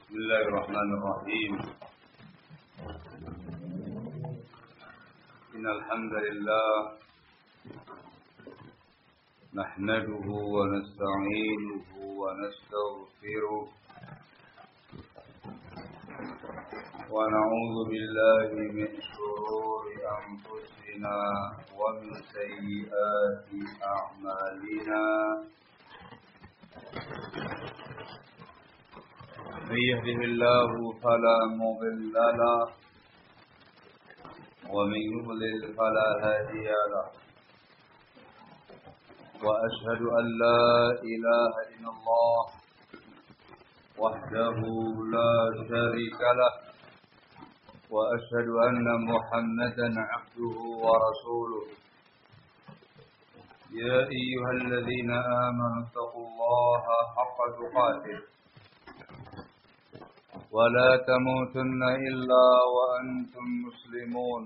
Bismillahirrahmanirrahim. Innal hamdalillah nahmaduhu wa nasta'inuhu wa nastaghfiruh wa na'udzu billahi min shururi anfusina wa min sayyiati a'malina. من يهده الله فلا مضل له ومن يضلل فلا هادي له وأشهد أن لا إله إلا الله وحده لا شريك له وأشهد أن محمدا عبده ورسوله يا أيها الذين آمنوا اتقوا الله حق تقاته ولا تموتن إلا وأنتم مسلمون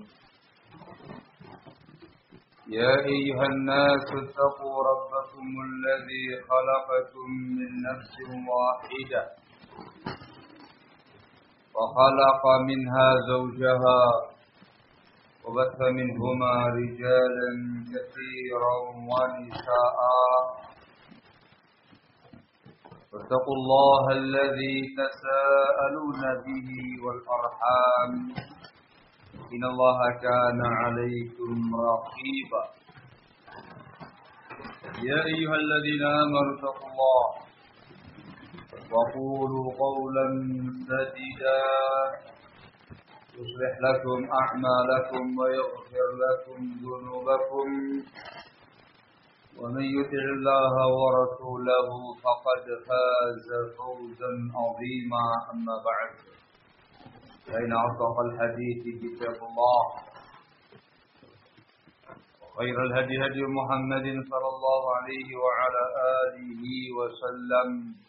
يا أيها الناس اتقوا ربكم الذي خلقكم من نفس واحدة وخلق منها زوجها وبث منهما رجالا كثيرا ونساء واتقوا الله الذي تساءلون به والأرحام إن الله كان عليكم رقيبا يا أيها الذين آمنوا اتقوا الله وقولوا قولا سديدا يصلح لكم أعمالكم ويغفر لكم ذنوبكم ومن يطع الله ورسوله فقد فاز فوزا عظيما أما بعد فإن أصدق الحديث كتاب الله وخير الهدي هدي محمد صلى الله عليه وعلى آله وسلم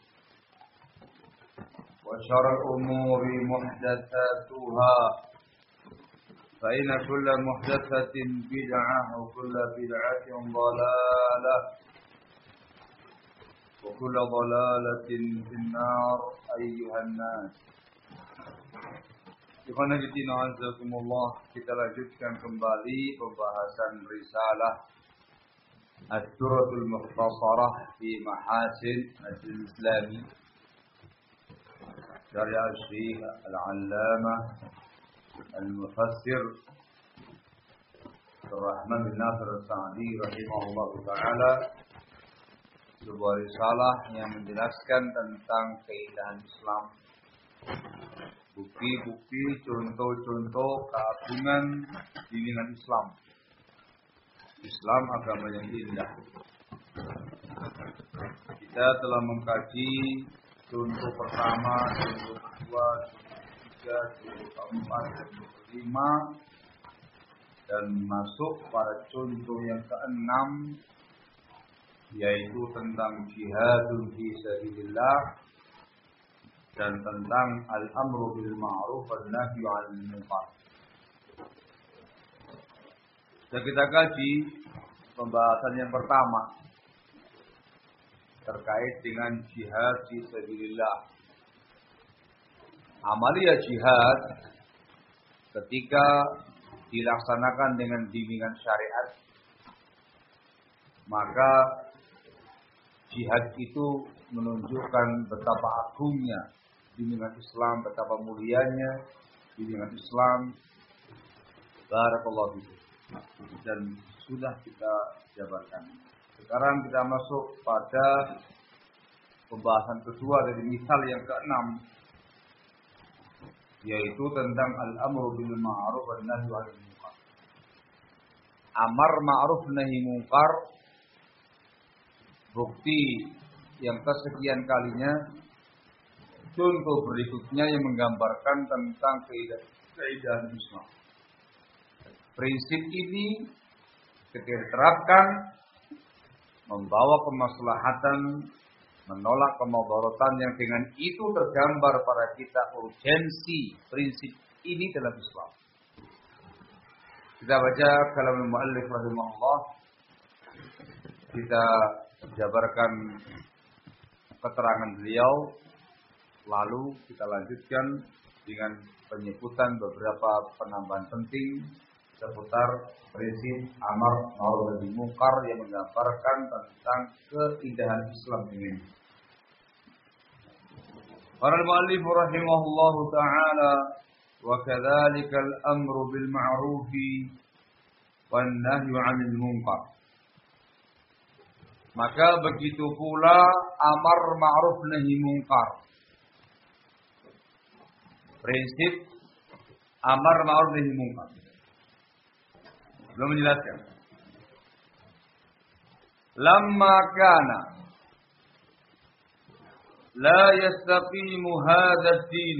وشر الأمور محدثاتها فإن كل محدثة بدعة وكل بدعة ضلالة وكل ضلالة في النار أيها الناس. Ikhwan fillah azakumullah, kita lanjutkan kembali pembahasan risalah Ad-Durratul Mukhtasarah fi Mahasin Al-Islami karya Syekh Al-Allamah Al-Mufassir Rahman bin Nasir As-Sa'di rahimahullah ta'ala, sebuah risalah yang menjelaskan tentang keindahan Islam, bukti-bukti, contoh-contoh keagungan bimbingan Islam. Islam agama yang indah. Kita telah mengkaji contoh pertama, contoh kedua, contoh keempat, contoh kelima, dan masuk pada contoh yang keenam, yaitu tentang jihadun fi sabilillah dan tentang al-amru bil ma'ruf wan nahyu 'anil munkar. Kita kaji pembahasan yang pertama terkait dengan jihad fi sabilillah. Amalia jihad ketika dilaksanakan dengan bimbingan syariat, maka jihad itu menunjukkan betapa agungnya bimbingan Islam, betapa mulianya bimbingan Islam. Barakallahu fikum. Dan sudah kita jabarkan. Sekarang kita masuk pada pembahasan kedua dari misal yang keenam, yaitu tentang al-amru bil ma'ruf wan nahyu 'anil munkar. Amar ma'ruf nahi munkar, bukti yang kesekian kalinya, contoh berikutnya yang menggambarkan tentang keindahan Islam. Prinsip ini ketika diterapkan membawa kemaslahatan, menolak kemudaratan yang dengan itu tergambar pada kita urgensi prinsip ini dalam Islam. Kita baca kalam al-muallif rahimahullah, kita jabarkan keterangan beliau Lalu kita lanjutkan dengan penyebutan beberapa penambahan penting seputar prinsip amar ma'ruf nahi munkar yang menggambarkan tentang keindahan Islam ini. Qala al-mu'allif rahimahullahu taala wa kadzalika al-amru bil ma'ruf wan nahyu 'anil munkar. Maka begitu pula amar ma'ruf nahi munkar. Prinsip amar ma'ruf nahi munkar. Belum menjelaskan. Lamma kana la yastaqimu hadha ad-din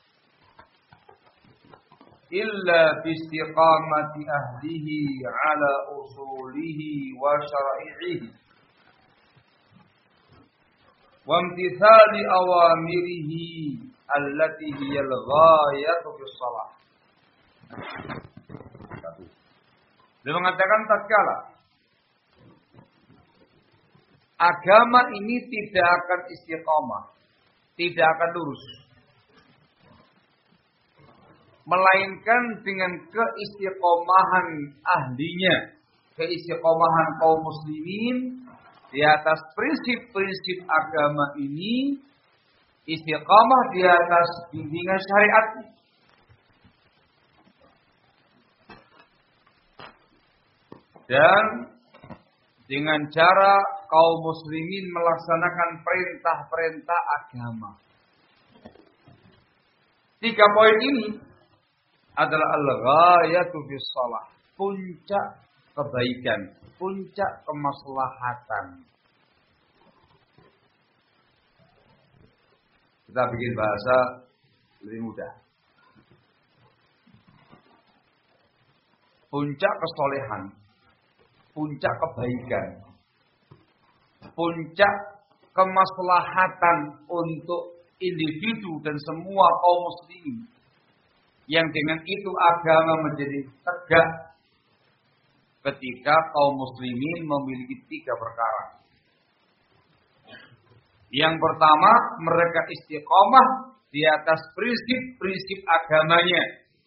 illa bi istiqamati ahlihi ala usulihi wa syara'ihi wa imtithali awamirihi allati hiya al-ghayatu bis shalah. Dia mengatakan tatkala agama ini tidak akan istiqomah, tidak akan lurus, melainkan dengan keistiqomahan ahlinya, keistiqomahan kaum muslimin di atas prinsip-prinsip agama ini, istiqomah di atas bimbingan syariat. Dan dengan cara kaum muslimin melaksanakan perintah-perintah agama. 3 poin ini adalah al-ghayatu fis shalah, puncak kebaikan, puncak kemaslahatan. Kita bikin bahasa lebih mudah. Puncak kesolehan, puncak kebaikan, puncak kemaslahatan untuk individu dan semua kaum muslimin. Yang dengan itu agama menjadi tegak ketika kaum muslimin memiliki 3 perkara. Yang pertama, mereka istiqomah di atas prinsip-prinsip agamanya.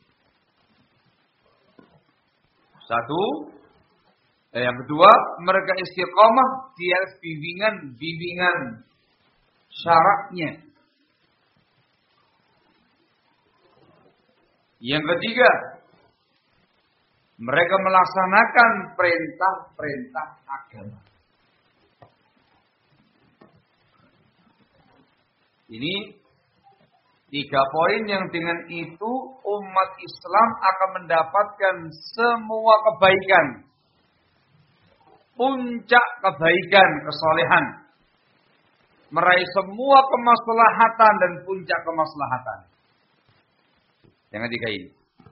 1. Yang kedua, mereka istiqomah di atas bimbingan syaratnya. Yang ketiga, mereka melaksanakan perintah-perintah agama. Ini 3 poin yang dengan itu umat Islam akan mendapatkan semua kebaikan. Puncak kebaikan, kesolehan. Meraih semua kemaslahatan dan puncak kemaslahatan. Yang 3 ini.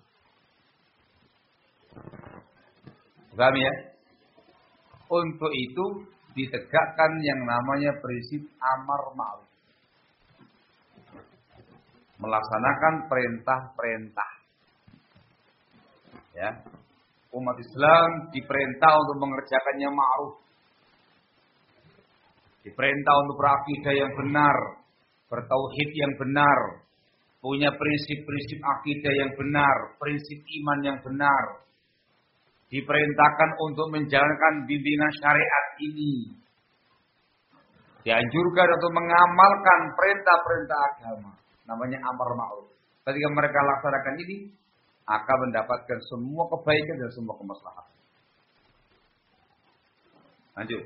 Paham ya? Untuk itu ditegakkan yang namanya prinsip amar ma'ruf. Melaksanakan perintah-perintah. Ya. Umat Islam diperintah untuk mengerjakan yang ma'ruf. Diperintah untuk berakidah yang benar, bertauhid yang benar, punya prinsip-prinsip akidah yang benar, prinsip iman yang benar. Diperintahkan untuk menjalankan bimbingan syariat ini. Dianjurkan untuk mengamalkan perintah-perintah agama. Namanya amar ma'ruf. Ketika mereka laksanakan ini, akan mendapatkan semua kebaikan dan semua kemaslahatan. Lanjut.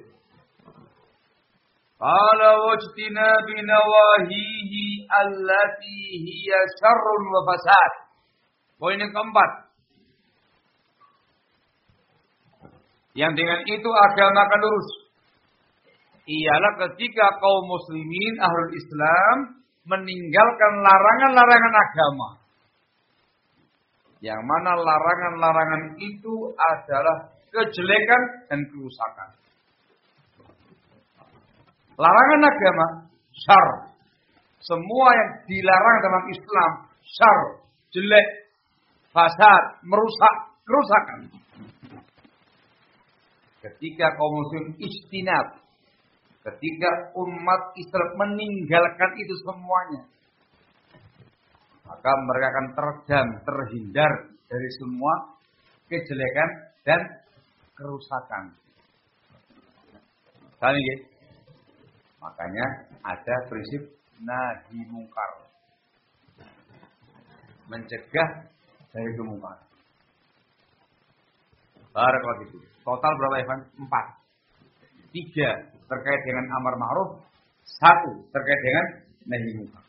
Qala wajtinabi nawahihi allati hiya syarrun wa fasad. Poin yang keempat. Yang dengan itu agama akan lurus. Ialah ketika kaum muslimin ahlul Islam meninggalkan larangan-larangan agama. Yang mana larangan-larangan itu adalah kejelekan dan kerusakan. Larangan agama, syar. Semua yang dilarang dalam Islam, syar, jelek, fasad, merusak, kerusakan. Ketika kaum muslim istinab, ketika umat Islam meninggalkan itu semuanya, maka mereka akan terhindar dari semua kejelekan dan kerusakan. Paham ya? Makanya ada prinsip nahi mungkar. Mencegah dari kemungkaran. Barakallahu fikum. Total berapa Evan? 4. 3 terkait dengan amar ma'ruf, 1 terkait dengan nahi mungkar.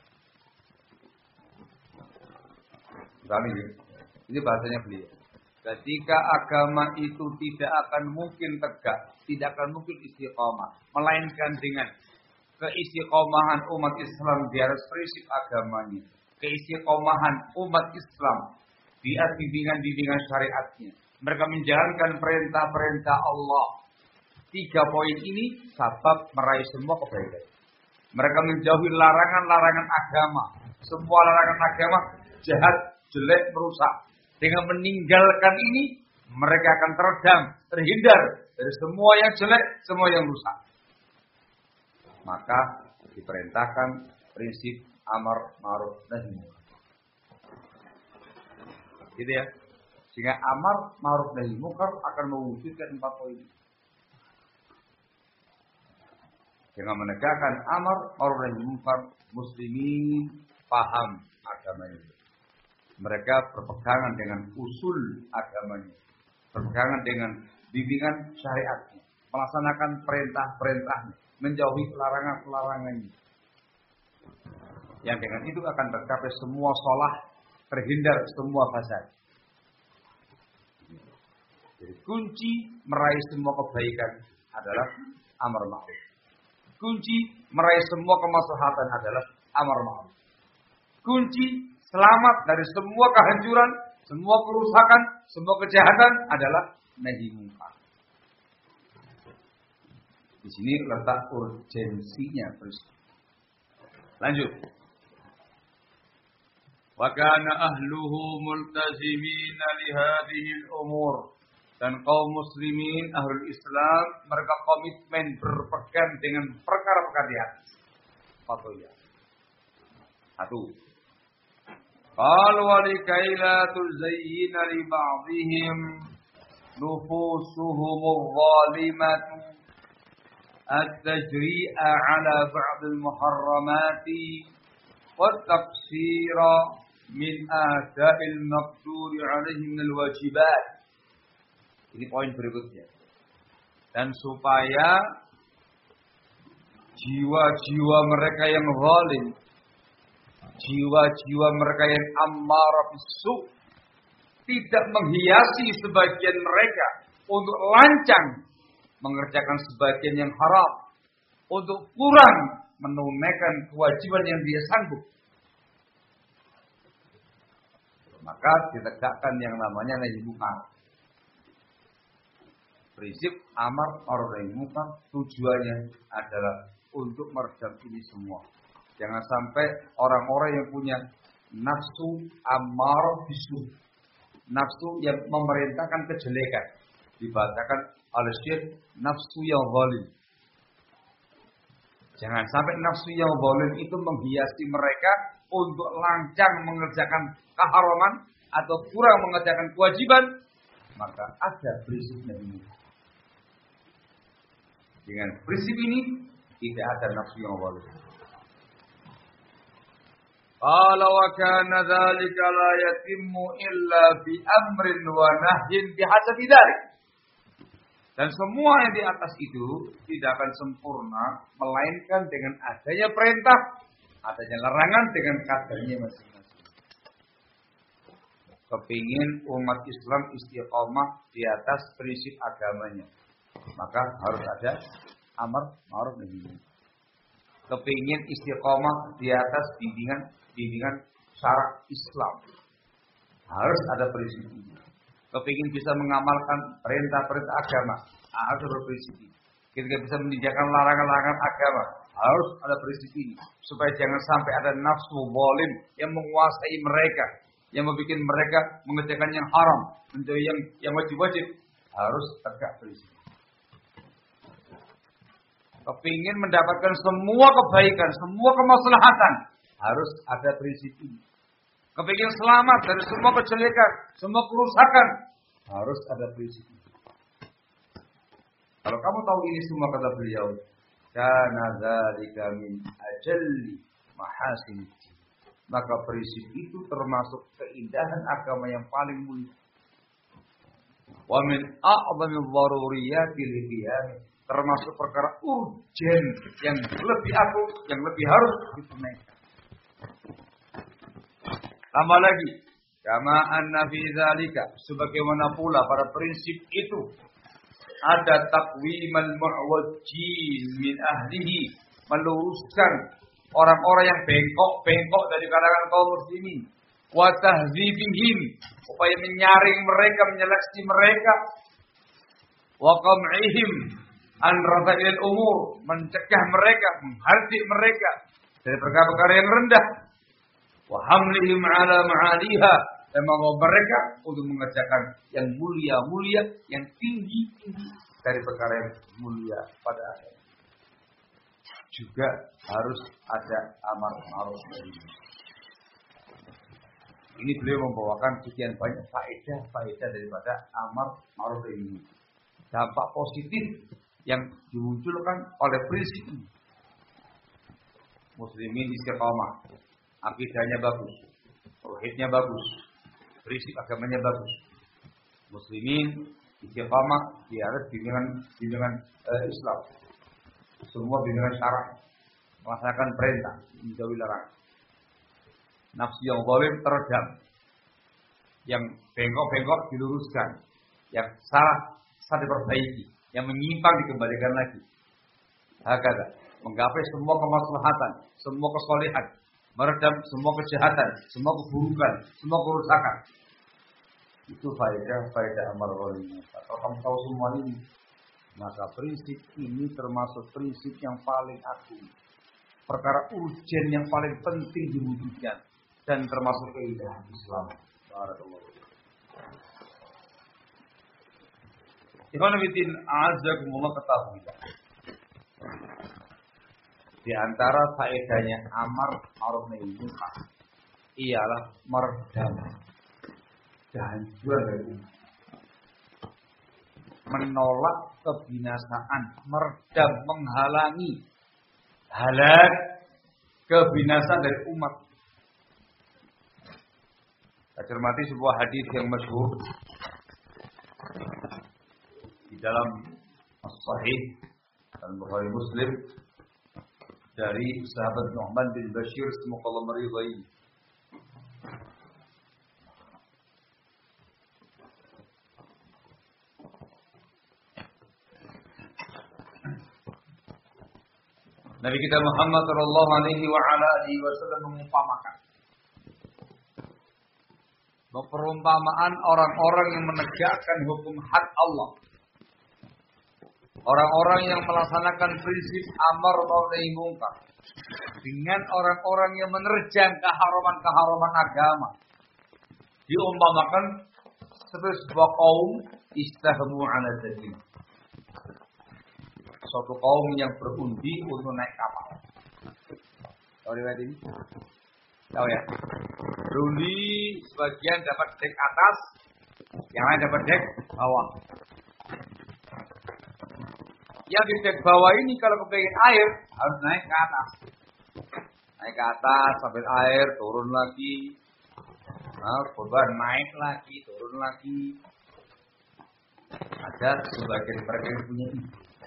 Ini bahasanya beliau. Ketika agama itu tidak akan mungkin tegak, tidak akan mungkin istiqomah, melainkan dengan keistiqomahan umat Islam di atas prinsip agamanya, keistiqomahan umat Islam di atas bimbingan syariatnya. Mereka menjalankan perintah-perintah Allah. 3 poin ini sebab meraih semua kebaikan. Mereka menjauhi larangan-larangan agama. Semua larangan agama jahat, jelek, merusak. Dengan meninggalkan ini, mereka akan terhindar dari semua yang jelek, semua yang rusak. Maka diperintahkan prinsip amar ma'ruf nahi munkar. Gitu ya. Sehingga amar ma'ruf nahi munkar akan mewujudkan 4 poin. Dengan menegakkan amar ma'ruf nahi munkar, muslimin paham agamanya. Mereka berpegangan dengan usul agamanya, berpegangan dengan bimbingan syariatnya, melaksanakan perintah-perintahnya, menjauhi larangan-larangannya. Yang dengan itu akan tercapai semua shalah, terhindar semua fasad. Jadi kunci meraih semua kebaikan adalah amar ma'ruf. Kunci meraih semua kemaslahatan adalah amar ma'ruf. Kunci selamat dari semua kehancuran, semua kerusakan, semua kejahatan adalah nahi mungkar. Di sini letak urgensinya. Lanjut. Wa kana ahluhu multazimina li hadhihi al-umur. Dan kaum muslimin ahlul Islam mereka komitmen berpegang dengan perkara-perkara di atas. Fatwa. 1. قال ولكي لا تزين لبعضهم نفوسهم الظالمة التجريء على بعض المحرمات والتقصير من آداء المقدور عليه من الواجبات. Ini poin berikutnya. Dan supaya jiwa-jiwa mereka yang zalim, jiwa-jiwa mereka yang ammarah bisu tidak menghiasi sebagian mereka untuk lancang mengerjakan sebagian yang haram, untuk kurang menunaikan kewajiban yang dia sanggup. Maka ditegakkan yang namanya nahi munkar. Prinsip amar ma'ruf nahi munkar tujuannya adalah untuk meredam ini semua. Jangan sampai orang-orang yang punya nafsu ammarah bisu, nafsu yang memerintahkan kejelekan, dibacakan oleh syekh nafsu yang zalim. Jangan sampai nafsu yang zalim itu menghiasi mereka untuk lancang mengerjakan keharaman atau kurang mengerjakan kewajiban. Maka ada prinsipnya ini. Dengan prinsip ini tidak ada nafsu yang zalim. Qala wa kana dzalika la yatimmu illa bi amrin wa nahyin bihasabi dzalik. Dan semua yang di atas itu tidak akan sempurna melainkan dengan adanya perintah, adanya larangan dengan kadarnya masing-masing. Kepingin umat Islam istiqomah di atas prinsip agamanya, maka harus ada amar ma'ruf nahi munkar. Kepingin istiqomah di atas bimbingan syarak Islam, harus ada prinsip ini. Kepingin bisa mengamalkan perintah-perintah agama, harus ada prinsip ini. Ketika bisa meninggalkan larangan-larangan agama, harus ada prinsip ini. Supaya jangan sampai ada nafsu zalim yang menguasai mereka, yang membuat mereka mengerjakan yang haram, menjauhi yang wajib-wajib. Harus tegak prinsip. Kepingin mendapatkan semua kebaikan, semua kemaslahatan, harus ada prinsip ini. kepingin selamat dari semua kejelekan, semua kerusakan, harus ada prinsip. Kalau kamu tahu ini semua, kata beliau, kana dzalika min ajalli mahasin, maka prinsip itu termasuk keindahan agama yang paling mulia. Wa min a'zami dharuriyati liqiyam, termasuk perkara urgen yang lebih agung, yang lebih harus ditunaikan. Tambah lagi, kama anna fi dzalika, sebagaimana pula pada prinsip itu ada taqwimal mu'wajjin min ahlihi, meluruskan orang-orang yang bengkok-bengkok dari kalangan kaum muslimin, wa tahdzibihim, upaya menyaring mereka, menyeleksi mereka, wa qam'ihim an radha'il umur, mencegah mereka, menghardik mereka dari perkara-perkara yang rendah, wa hamlihim ala ma'aliha, dan membawa mereka untuk mengerjakan yang mulia-mulia, yang tinggi-tinggi dari perkara yang mulia pada akhirnya. Juga harus ada amar ma'ruf nahi. Ini beliau membawakan sekian banyak faedah daripada amar ma'ruf nahi. Dampak positif yang dimunculkan oleh prinsip ini. Muslimin istiqamah, akidahnya bagus, tauhidnya bagus, prinsip agamanya bagus. Muslimin istiqamah di atas bimbingan Islam. Semua bimbingan syarah, melaksanakan perintah, menjauhi larangan. Nafsu yang zalim teredam, yang bengkok-bengkok diluruskan, yang salah diperbaiki, yang menyimpang dikembalikan lagi. Hakada, menggapai semua kemaslahatan, semua kesolehan, meredam semua kejahatan, semua keburukan, semua kerusakan. Itu faedah amar ma'ruf nahi. Kalau kamu tahu semua ini, maka prinsip ini termasuk prinsip yang paling agung, perkara urgen yang paling penting diwujudkan, dan termasuk keindahan Islam. Barakallahu. Ikhwan fillah, a'azzakumullah, ketahuilah, di antara faedahnya amar ma'ruf nahi munkar ialah meredam kehancuran dari umat, menolak kebinasaan, meredam, menghalangi halak kebinasaan dari umat. Kita cermati sebuah hadis yang masyhur di dalam As-Sahih dan Bukhari Muslim dari sahabat Nu'man bin Bashir, semoga Allah meridai. Nabi kita Muhammad sallallahu alaihi wa ala alihi wasallam mengumpamakan perumpamaan orang-orang yang menegakkan hukum had Allah, orang-orang yang melaksanakan prinsip amar ma'ruf nahi munkar, dengan orang-orang yang menerjang keharaman-keharaman agama. Diumpamakan seperti sebuah kaum istahmu ala jadid, suatu kaum yang berundi untuk naik kapal. Tahu riwayat ini? Tahu ya? Berundi, sebagian dapat dek atas, yang lain dapat dek bawah. Yang di dek bawah ini kalau kepengen air harus naik ke atas. Naik ke atas sampai air turun lagi. Nah, korban naik lagi, turun lagi. Ada sebagian mereka yang punya ide.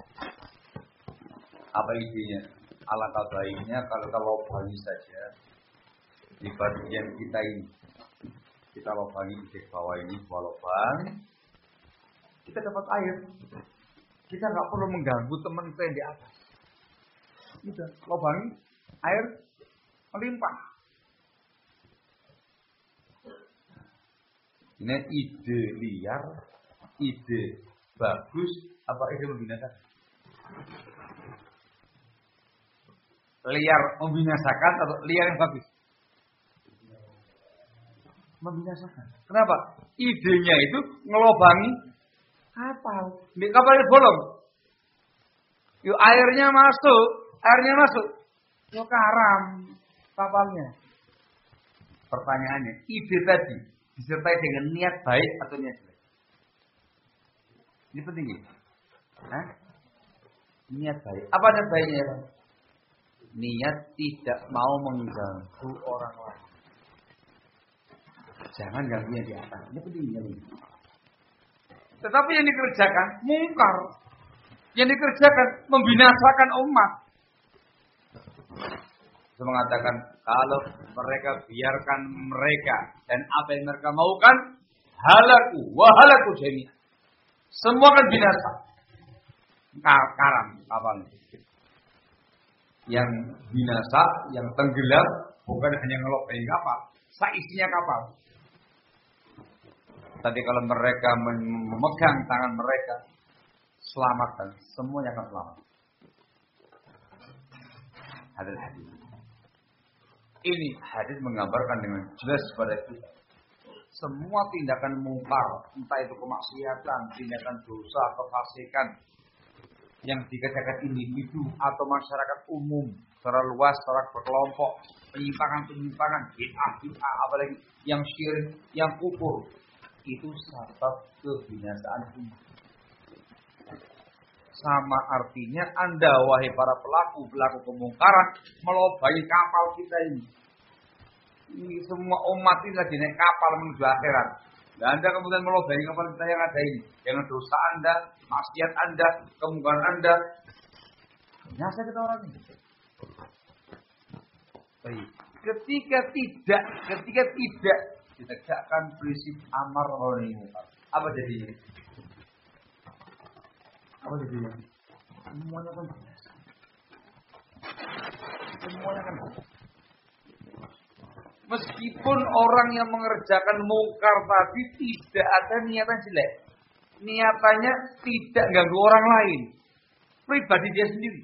Apa idenya? Alangkah baiknya kalau kita lobangi saja di bagian kita ini. Kita lobangi di dek bawah ini, lubang. Kita dapat air. Kita nggak perlu mengganggu teman kita yang di atas. Udah, lobangi, air melimpah. Ini ide liar, ide bagus, apa ide membinasakan? Liar membinasakan atau liar yang bagus? Membinasakan. Kenapa? Idenya itu ngelobangi kapal. Di kapal itu bolong. Yuk airnya masuk. Yuk karam kapalnya. Pertanyaannya, ide tadi disertai dengan niat baik atau niat jelek? Ini penting ya. Hah? Niat baik. Apa niat baiknya ya? Niat tidak mau mengganggu orang lain. Jangan ganggunya di atas. Ini pentingnya. Tetapi yang dikerjakan mungkar. Yang dikerjakan membinasakan umat. Saya mengatakan kalau mereka biarkan mereka dan apa yang mereka maukan halaku wa halaku jami'an. Semua akan binasa. Karam kapal. Yang binasa, yang tenggelam bukan hanya ngelopain kapal, seisinya kapal. Tapi kalau mereka memegang tangan mereka, selamatkan, semuanya akan selamat. Hadis. Ini hadis menggambarkan dengan jelas kepada kita. Semua tindakan mungkar, entah itu kemaksiatan, tindakan dosa, kefasikan, yang dikerjakan individu atau masyarakat umum, secara luas, secara berkelompok, penyimpangan, bid'ah, apalagi yang syirik, yang kufur, itu sebab kebinasaan umat. Sama artinya Anda, wahai para pelaku kemungkaran, melobai kapal kita ini. Ini semua umat ini lagi naik kapal menuju akhirat. Dan Anda kemudian melobai kapal kita yang ada ini. Dengan dosa Anda, maksiat Anda, kemungkaran Anda. Nyasa kita orang ini. Baik. Ketika tidak ditegakkan prinsip amar ma'ruf nahi munkar. Apa jadinya? Semuanya kan biasa. Meskipun orang yang mengerjakan mungkar tadi tidak ada niatan jelek. Niatannya tidak ganggu orang lain. Pribadi dia sendiri.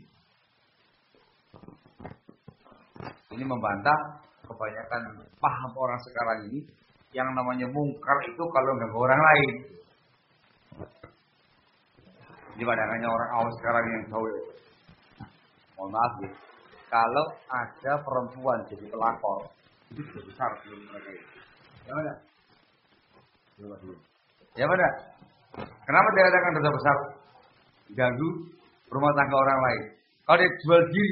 Ini membantah kebanyakan paham orang sekarang ini. Yang namanya mungkar itu kalau ganggu orang lain. Di pandangannya orang awam sekarang yang tahu ya. Mohon maaf ya. Kalau ada perempuan jadi pelakor, itu sudah besar belum mereka itu. Ya mana? Ya mana? Kenapa dia katakan dosa besar? Ganggu rumah tangga orang lain. Kalau dia jual diri,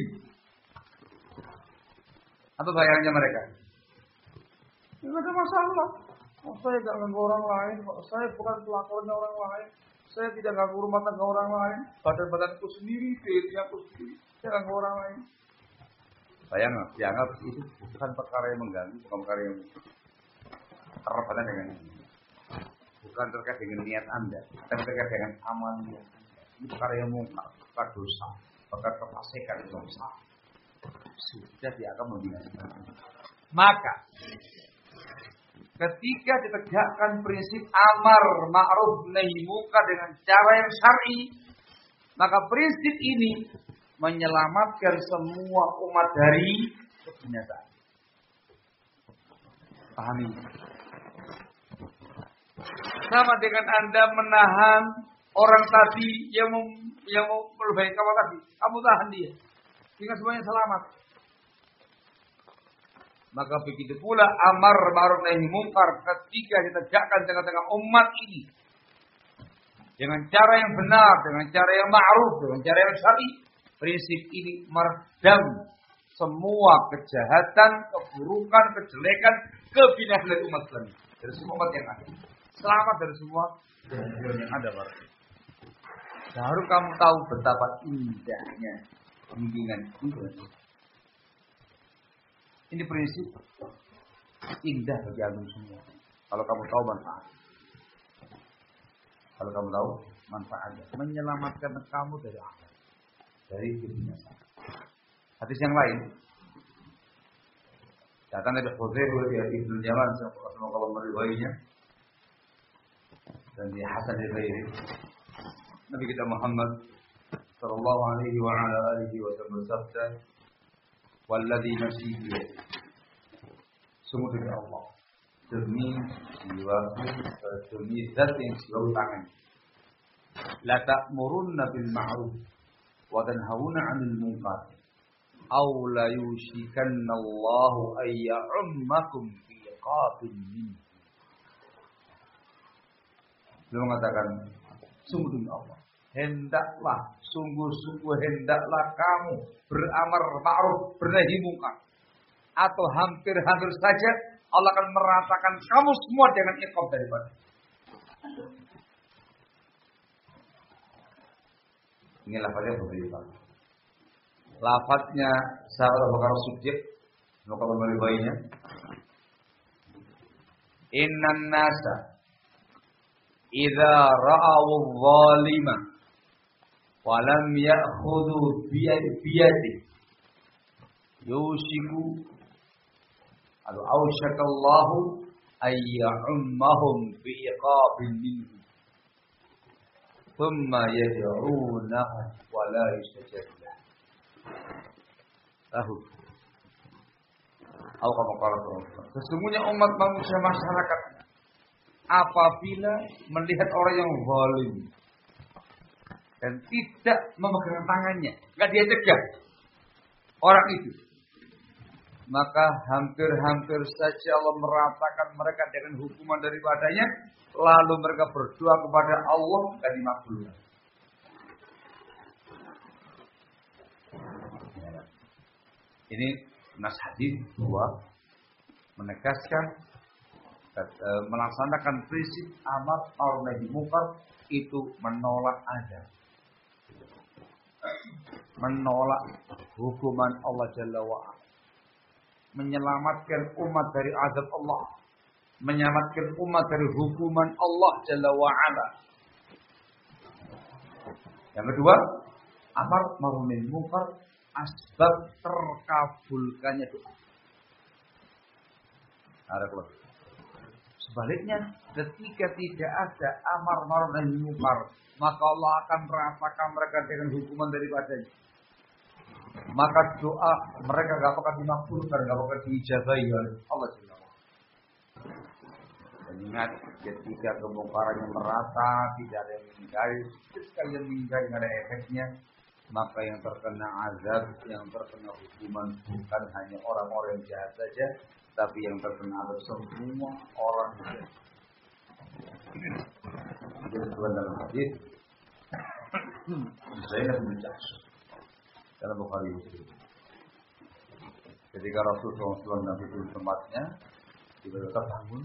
apa bayarannya mereka? Tidak ada masalah. Saya tidak ganggu orang lain. Saya bukan pelakornya orang lain. Saya tidak ganggu rumah tangga orang lain. Badan-badanku sendiri, diriku sendiri. Saya ganggu orang lain. Bayangkan, dianggap itu bukan perkara yang mengganggu, bukan perkara yang terkait dengan ini. Bukan terkait dengan niat Anda, tapi terkait dengan amalnya. Ini perkara yang mungkar, perkara dosa, perkara kefasikan dosa. Sudah dianggap membinasakan. Maka ketika ditegakkan prinsip amar ma'ruf nahi munkar dengan cara yang syar'i, maka prinsip ini menyelamatkan semua umat dari kebinasaan. Pahami? Sama dengan Anda menahan orang tadi yang mau melubai kapal tadi, kamu tahan dia, sehingga semuanya selamat. Maka begitu pula amar ma'ruf nahi munkar ketika ditegakkan tengah-tengah umat ini dengan cara yang benar, dengan cara yang ma'ruf, dengan cara yang syar'i, prinsip ini meredam semua kejahatan, keburukan, kejelekan, kebinasaan dari umat Islam, dari semua umat yang ada. Selamat dari semua kejahatan yang ada, Pak. Baru kamu tahu betapa indahnya bimbingan ini. Ini prinsip indah bagi antum semua. Kalau kamu tahu manfaat. Kalau kamu tahu manfaatnya, menyelamatkan kamu dari apa? Dari kebinasaan. Hadis yang lain datang dari Hudzaifah dari Ibnu Yaman, semoga Allah meridhoinya, dan di Hasan al-Bairi, Nabi kita Muhammad sallallahu alaihi wa ala alihi wa sallam bersabda, "Walladzi nafsi biyadihi." Sungguh demi Allah, demi jiwaku, demi zat yang selalu tangan, la ta'murunna bil ma'ruf wa tanhauna 'anil munkar aw la yushikanna Allahu ay ya'ummakum bi iqabin minhu. Beliau mengatakan, sungguh demi Allah, sungguh-sungguh hendaklah kamu beramar ma'ruf bernahi mungkar. Atau hampir-hampir saja Allah akan meratakan kamu semua dengan iqab daripada. Ini lafaznya berbeda. Lafaznya sahabat Abu Bakar Siddiq, semoga meridainya. Innan nasa idza ra'aw adh-dhalima wa lam ya'khudhu biyadihi yushiku awshakallahu ayyummahum bi'iqabin minhu thumma yad'unahu wa la yustajab lahu. Sesungguhnya umat manusia masyarakat apabila melihat orang yang zalim dan tidak memegang tangannya, enggak dia cegah orang itu, maka hampir-hampir saja Allah meratakan mereka dengan hukuman daripadanya, lalu mereka berdoa kepada Allah dan dimakbulkan. Ini nas hadis bahwa menegaskan melaksanakan prinsip amar ma'ruf nahi munkar itu menolak azab, menolak hukuman Allah Jalla wa'ala, menyelamatkan umat dari azab Allah, menyelamatkan umat dari hukuman Allah Jalla wa'ala. Yang kedua, amar ma'ruf nahi munkar asbab terkabulkannya doa. Ada keluar. Sebaliknya, ketika tidak ada amar ma'ruf nahi munkar, maka Allah akan merasakan mereka dengan hukuman daripadanya. Maka doa mereka gak akan dimakbulkan, gak akan diijabahi oleh Allah Subhanahu wa taala. Dan ingat, ketika kemungkarannya merata, tidak ada yang mengingkari, sekali yang mengingkari tidak ada efeknya, maka yang terkena azab, yang terkena hukuman bukan hanya orang-orang yang jahat saja, tapi yang terkena azab semua orang jahat. Jadi dalam hadis Zainab bin Jahsh dalam Bukhari Muslim. Ketika Rasulullah SAW nanti di tempatnya, dia terbangun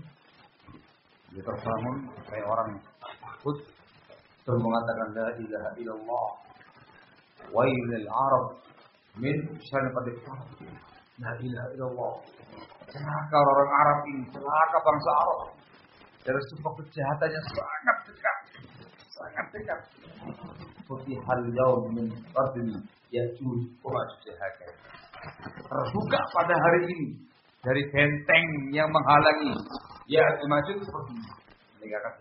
kayak orang takut, terus mengatakan la ilaha illallah wa ilal Arab min syarri qad la ilaha illallah. Celaka orang Arab ini, celaka bangsa Arab. Dari sebuah kejahatannya sangat dekat. Futihal yaum min qadmi Ya'juj wa Ma'juj. Terbuka pada hari ini dari benteng yang menghalangi Ya'juj wa Ma'juj seperti ini. Meninggalkan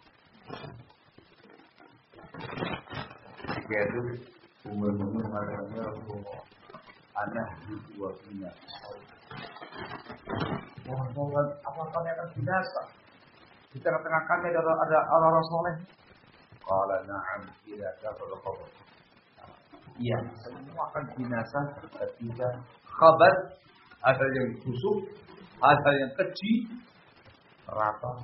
jika itu umur-umur mengatakannya Rasulullah anak dua punya mohon apa kami akan binasa di tengah-tengah kami ada orang-orang soleh. Qala na'am idza kafara qabr. Iya, semua akan binasa ketika khabar, ada yang busuk, ada yang keji, rata.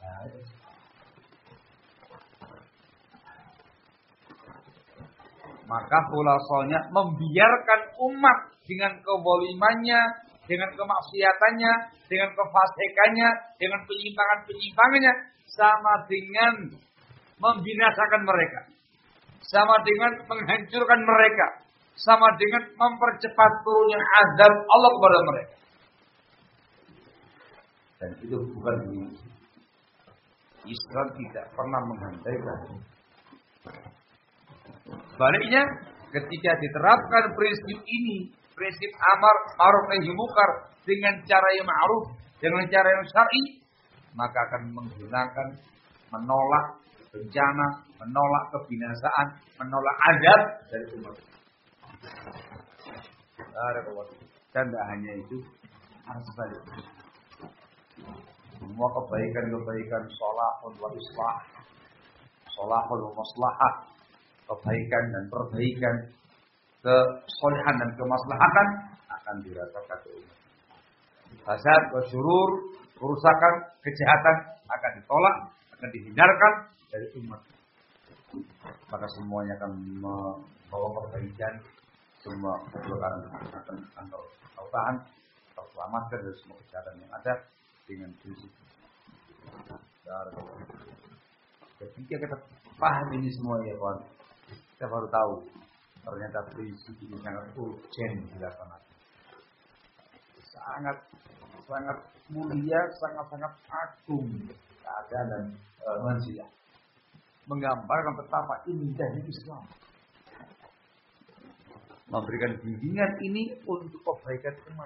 Maka khulasonya membiarkan umat dengan kezalimannya, dengan kemaksiatannya, dengan kefasikannya, dengan penyimpangan-penyimpangannya, sama dengan membinasakan mereka, sama dengan menghancurkan mereka, sama dengan mempercepat turunnya azab Allah kepada mereka. Dan itu bukan Islam tidak pernah menghandaikan. Sebaliknya, ketika diterapkan prinsip ini, prinsip amar ma'ruf nahi munkar dengan cara yang ma'ruf, dengan cara yang syar'i, maka akan menghilangkan, menolak bencana, menolak kebinasaan, menolak azab dari umat. Dan tidak hanya itu, harus sebaliknya. Semua kebaikan-kebaikan sholahul wa islah, sholahul wa maslahah, kebaikan dan perbaikan, kesolehan dan kemaslahatan akan dirasakan umat. Fasad wa syurur kerusakan, kejahatan akan ditolak, akan dihindarkan dari umat. Maka semuanya akan membawa kebaikan, semua keburukan akan tahan, terselamatkan dari semua kejahatan yang ada dengan prinsip. Ketika kita paham ini semua ya kawan, kita baru tahu ternyata prinsip ini sangat urgent dilaksanakan. Sangat mulia, sangat agung keadaan dan manusia. Menggambarkan betapa indahnya Islam. Memberikan bimbingan ini untuk kebaikan umat.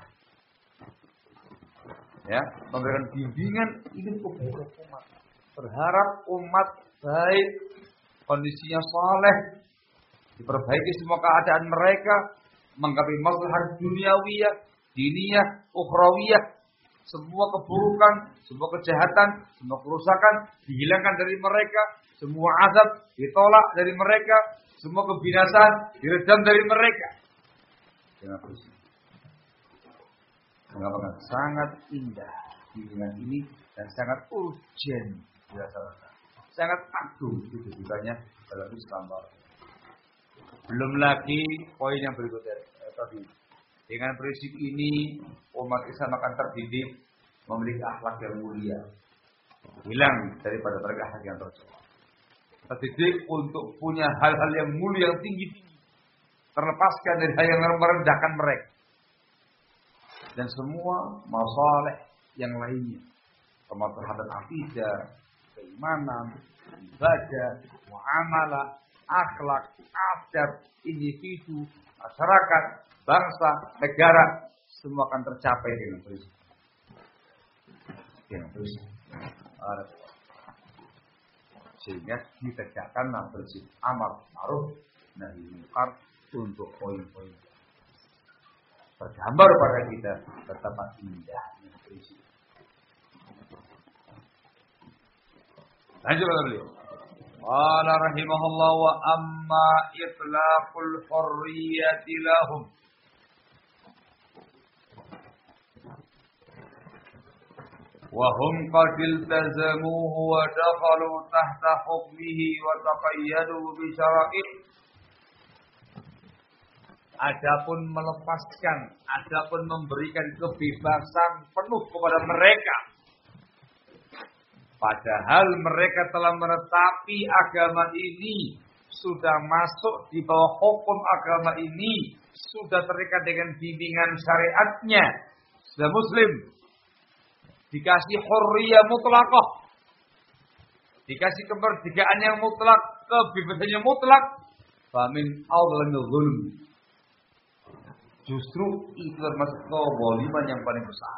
Ya, memberikan bimbingan ini untuk kebaikan umat. Berharap umat baik, kondisinya saleh, diperbaiki semua keadaan mereka, menggapai maslahat duniawiyah, diniyah, ukhrawiyah, semua keburukan, semua kejahatan, semua kerusakan dihilangkan dari mereka, semua azab ditolak dari mereka, semua kebinasaan diredam dari mereka. Dengan prinsip. Mengapa sangat indah bimbingan ini dan sangat urgent dirasakan. Sangat agung itu bukannya dalam Islam. Belum lagi poin yang berikutnya tadi. Dengan prinsip ini umat Islam akan terdidik memiliki akhlak yang mulia. Hilang daripada mereka akhlak yang tercela. Terdidik untuk punya hal-hal yang mulia yang tinggi-tinggi. Terlepaskan dari hal yang merendahkan mereka. Dan semua masalah yang lainnya. Kemaslahatan akidah, keimanan, ibadah, muamalah, akhlak, adab, individu, masyarakat, bangsa, negara, semua akan tercapai dengan prinsip. Dengan prinsip. Sehingga ditegakkanlah prinsip amar ma'ruf nahi munkar untuk poin-poin. Tergambar pada kita betapa indahnya prinsip. Lanjut beliau. Qala rahimahullah wa amma itlaqul hurriyati lahum. Wa hum qad iltazamuhu wa dakhalu tahta hukmihi wa taqayyadu bi syara'i. Adapun melepaskan, adapun memberikan kebebasan penuh kepada mereka. Padahal mereka telah menetapi agama ini, sudah masuk di bawah hukum agama ini, sudah terikat dengan bimbingan syariatnya, sudah muslim, dikasih hurriyah mutlaqah, dikasih kemerdekaan yang mutlak, kebebasan yang mutlak, famin awlamil zulm. Justru itu termasuk kezaliman yang paling besar.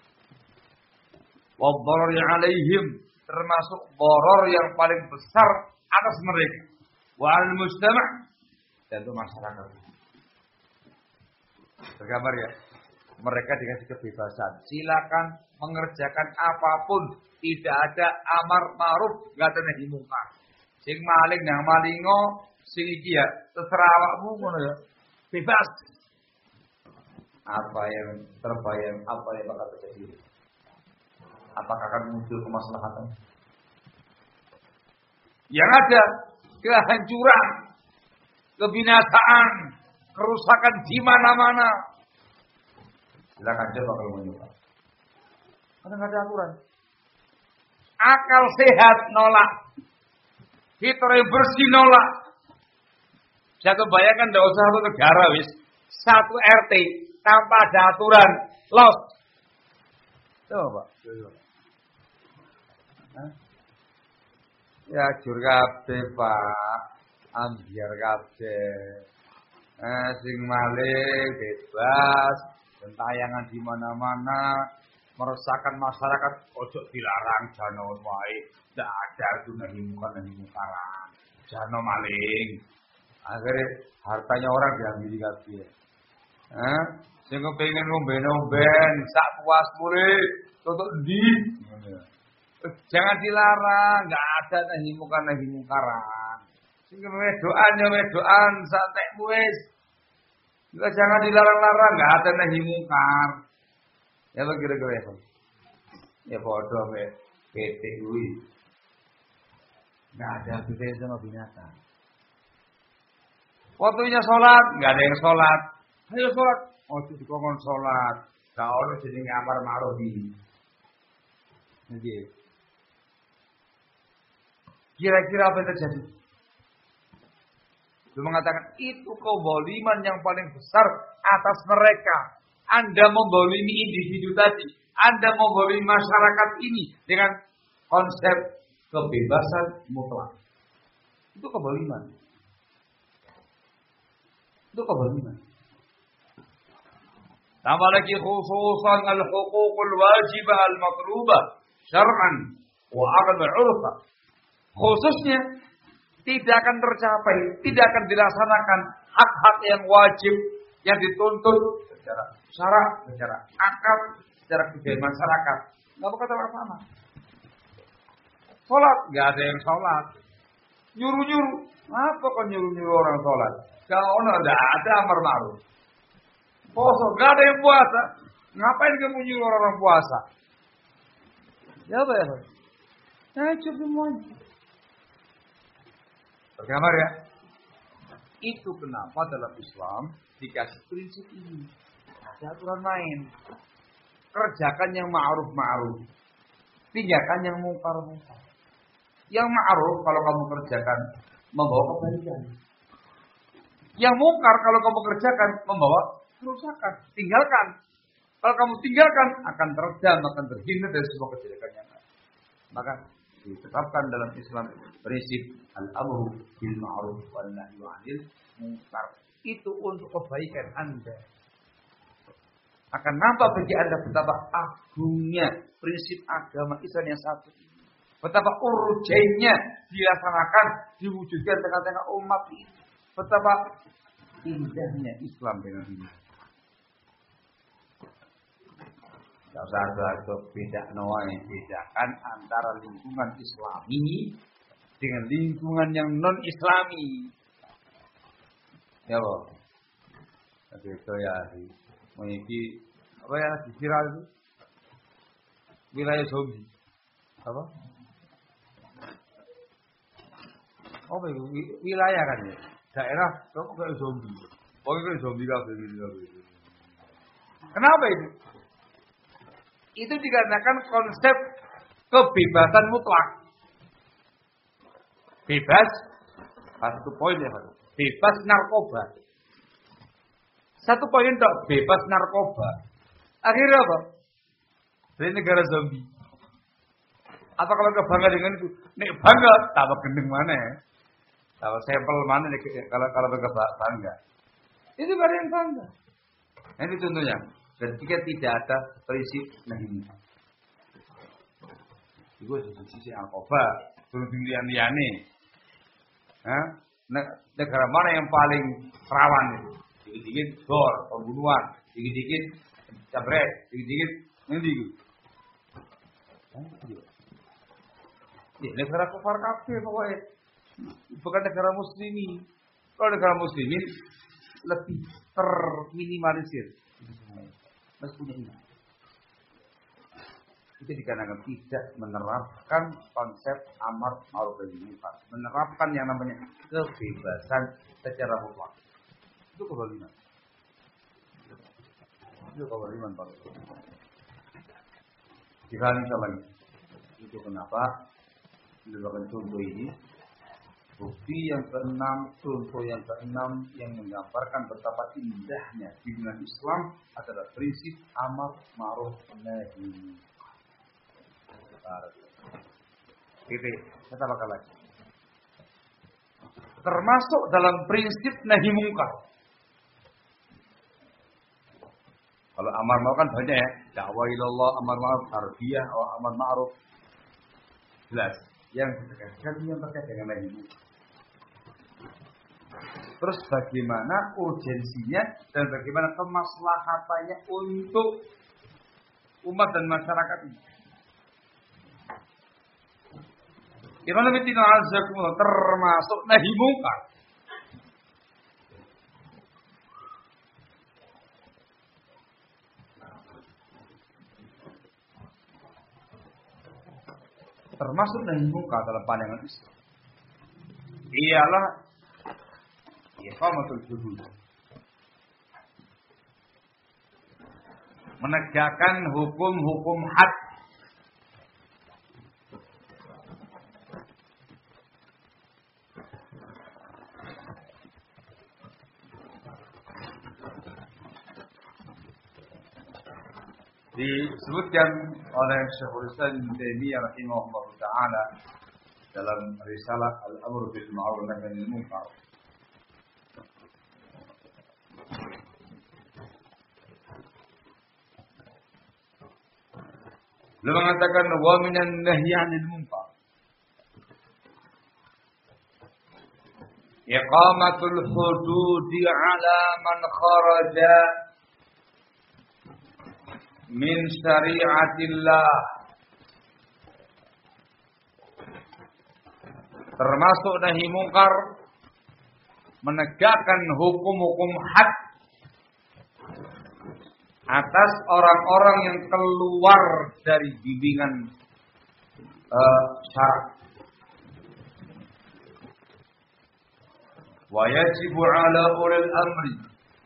Wa dharar alaihim, termasuk dharar yang paling besar atas mereka. Wa al-mujtama' dan untuk masyarakat. Tergambar ya. Mereka dikasih kebebasan. Silakan mengerjakan apapun. Tidak ada amar ma'ruf, enggak ada nahi munkar. Sing maling nang malingo, sing iki ya terserah awakmu ngono ya. Bebas. Apa yang terbayang, apa yang bakal terjadi? Apakah akan muncul kemaslahatan? Yang ada kehancuran, kebinasaan, kerusakan di mana-mana. Silakan coba kalau mau nyoba. Karena nggak ada aturan. Akal sehat nolak, fitrah yang bersih nolak. Saya kebayangkan tidak usah satu negara wis, satu RT tanpa ada aturan, los. Coba. Ya jur kabeh, Pak. Ambiar kabeh. Sing maling bebas, dan tayangan di mana-mana, meresahkan masyarakat, ojo dilarang jano wae. Ndak ada itu nahi mukaran. Jano maling. Akhirnya hartanya orang diambil kabeh. Sing kepengin ngombe-omben sak puas mulih, tutuk ndi? Jangan dilarang, enggak ada nahi mukaran. Sing wedoan ya wedoan santekmu wis. Juga jangan dilarang-larang, enggak ada nahi mungkar. Ya lo kira-kira ya. Ya bodoh PT UI. Nggak ada bedanya sama binatang. Waktunya sholat, nggak ada yang sholat. Ayo sholat. Oh itu dikongkon sholat. Gak ada jadi ngamar ma'ruf ini. Kira-kira apa yang terjadi? Dia mengatakan itu kezaliman yang paling besar atas mereka. Anda menzalimi individu tadi. Anda menzalimi masyarakat ini dengan konsep kebebasan mutlak. Itu kezaliman. Itu kezaliman. Tambah lagi khususan al-huququl wajibah al-matlubah syar'an wa aqal 'urfa. Khususnya tidak akan tercapai, tidak akan dilaksanakan hak-hak yang wajib yang dituntut secara syara, secara akal, secara budaya masyarakat. Enggak bakal terlaksana. Salat enggak ada yang salat. Nyuruh-nyuruh, apa kok nyuruh-nyuruh orang salat? Kalau enggak ada amar ma'ruf. Puasa, enggak ada yang puasa. Ngapain kamu nyuruh orang puasa? Ya apa ya? Nah, cukup semuanya. Berkamar ya? Itu kenapa dalam Islam dikasih prinsip ini. Ada aturan main. Kerjakan yang ma'ruf. Tinggalkan yang mungkar. Yang ma'ruf kalau kamu kerjakan membawa kebaikan. Yang mungkar kalau kamu kerjakan membawa kerusakan. Tinggalkan. Kalau kamu tinggalkan akan teredam, akan terhindar dari semua kejelekan yang ada. Maka ditetapkan dalam Islam prinsip al-amru bil ma'ruf wan nahyu 'anil munkar. Itu untuk kebaikan Anda. Akan nampak bagi Anda betapa agungnya prinsip agama Islam yang satu ini. Betapa urgennya dilaksanakan, diwujudkan tengah-tengah umat ini. Betapa indahnya Islam dengan ini. Tidak usah ada bedakan antara lingkungan Islami dengan lingkungan yang non Islami. Ya boh. Tapi itu ya memiliki apa ya viral itu wilayah zombie. Apa? Oh, wilayah kan ya. Daerah kok kayak zombie. Pokoknya zombie kabeh gitu. Kenapa itu? Itu dikarenakan konsep kebebasan mutlak. Bebas, satu poin ya Pak. Bebas narkoba. Satu poin dok, bebas narkoba. Akhirnya apa? Dari negara zombie. Apa kalau nggak bangga dengan itu? Nek bangga, tambah gendeng mana ya? Tambah sampel mana nih kalau bangga? Itu gak ada yang bangga. Ini contohnya. Ketika tidak ada prinsip nahi munkar. Iku sisi narkoba, turun liane. Negara mana yang paling rawan itu? Dikit-dikit gor, pembunuhan, dikit-dikit jabret, dikit-dikit ngendi iku. Ya, negara kafir kafir pokoknya. Bukan negara muslimi. Kalau negara muslimin lebih terminimalisir. Masih punya iman. Itu dikarenakan tidak menerapkan konsep amar ma'ruf nahi munkar, menerapkan yang namanya kebebasan secara mutlak. Itu kezaliman. Itu kezaliman Pak. Kita lagi. Itu kenapa dilakukan contoh ini. Bukti yang keenam, contoh yang keenam yang menggambarkan betapa indahnya hubungan Islam adalah prinsip amar ma'ruf nahi munkar. Kata bakal lagi. Termasuk dalam prinsip nahi munkar. Kalau amar ma'ruf kan banyak ya. Dakwah ilallah, amar ma'ruf, tarbiyah, amar ma'ruf. Jelas. Yang terkait dengan nahi munkar. Terus bagaimana urgensinya dan bagaimana kemaslahatannya untuk umat dan masyarakat ini. Gimana betina azakumullah termasuk nahi munkar. termasuk nahi mungkar dalam pandangan Islam ialah iqamatul hudud, menegakkan hukum-hukum had. Disebutkan oleh Syekhul Islam Ibnu Taimiyah rahimahullah taala dalam risalah Al-Amr bil Ma'ruf wa Nahy 'anil Munkar. Beliau mengatakan wa minan nahyi 'anil munkar iqamatul hududi 'ala man kharaja min syariatillah. Termasuk nahi mungkar menegakkan hukum-hukum had atas orang-orang yang keluar dari bimbingan syarak. Wa yajibu 'ala ulil amri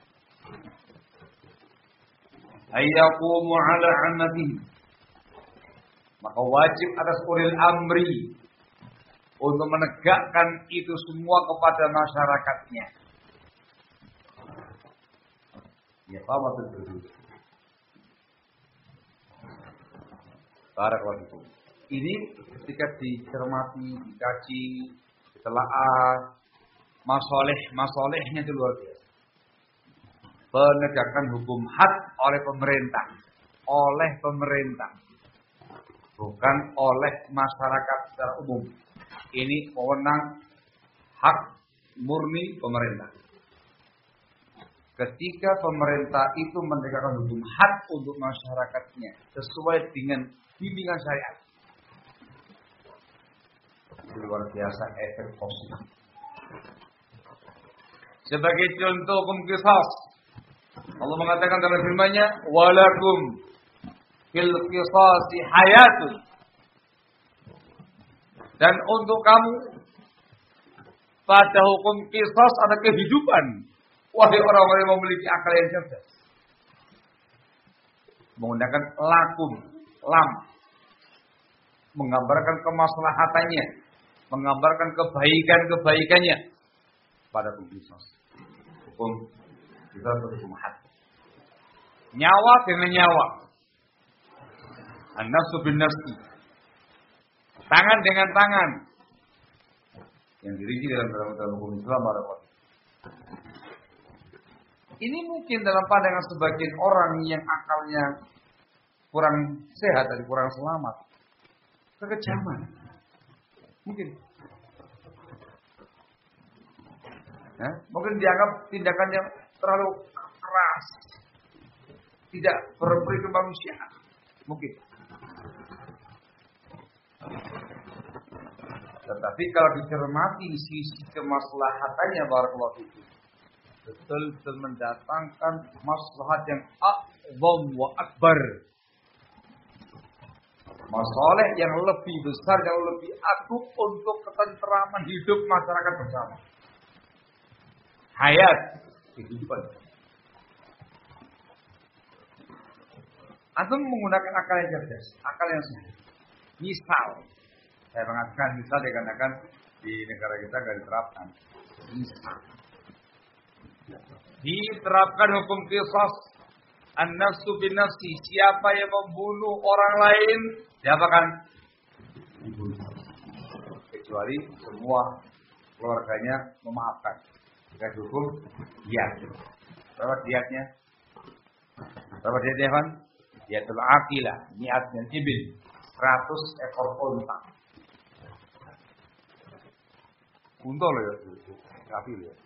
ayyaqumu 'ala 'amatihi. Maka wajib atas ulil amri untuk menegakkan itu semua kepada masyarakatnya. Ya, paham betul. Barakallahu. Ini ketika dicermati, dikaji, ditelaah, masalih-masalihnya itu luar biasa. Penegakan hukum had oleh pemerintah, bukan oleh masyarakat secara umum. Ini wewenang hak murni pemerintah. Ketika pemerintah itu menegakkan hukum had untuk masyarakatnya sesuai dengan bimbingan syariat, itu luar biasa efek positif. Sebagai contoh hukum qisas, Allah mengatakan dalam firman-Nya, "Walakum fil qisasi hayatun." Dan untuk kamu pada hukum qisas ada kehidupan, wahai orang-orang yang memiliki akal yang cerdas. Menggunakan lakum, lam, menggambarkan kemaslahatannya, menggambarkan kebaikan-kebaikannya pada hukum qisas. Hukum qisas atau hukum had. Nyawa dengan nyawa. An-nafsu bin nafsi. Tangan dengan tangan. Yang dirinci dalam hukum Islam. Ini mungkin dalam pandangan sebagian orang yang akalnya kurang sehat dan kurang selamat. Kekejaman. Mungkin. Ya, mungkin dianggap tindakan yang terlalu keras. Tidak berperi kemanusiaan. Mungkin. Tetapi kalau dicermati sisi kemaslahatannya barakallahu fikum, betul-betul mendatangkan maslahat yang a'zam wa akbar. Masalah yang lebih besar, yang lebih agung untuk ketenteraman hidup masyarakat bersama. Hayat, kehidupan. Antum menggunakan akal yang cerdas, akal yang sehat. Misal, saya mengatakan misal dikarenakan di negara kita nggak diterapkan. Misal, diterapkan hukum qisas an-nafsu bin nafsi. Siapa yang membunuh orang lain, diapakan? Dibunuh. Kecuali semua keluarganya memaafkan. Dikasih hukum diat. Berapa diatnya? Berapa diatnya, Van? Diatul aqilah, niatnya ibil. 100 ekor unta. Unta loh ya, kafir ya.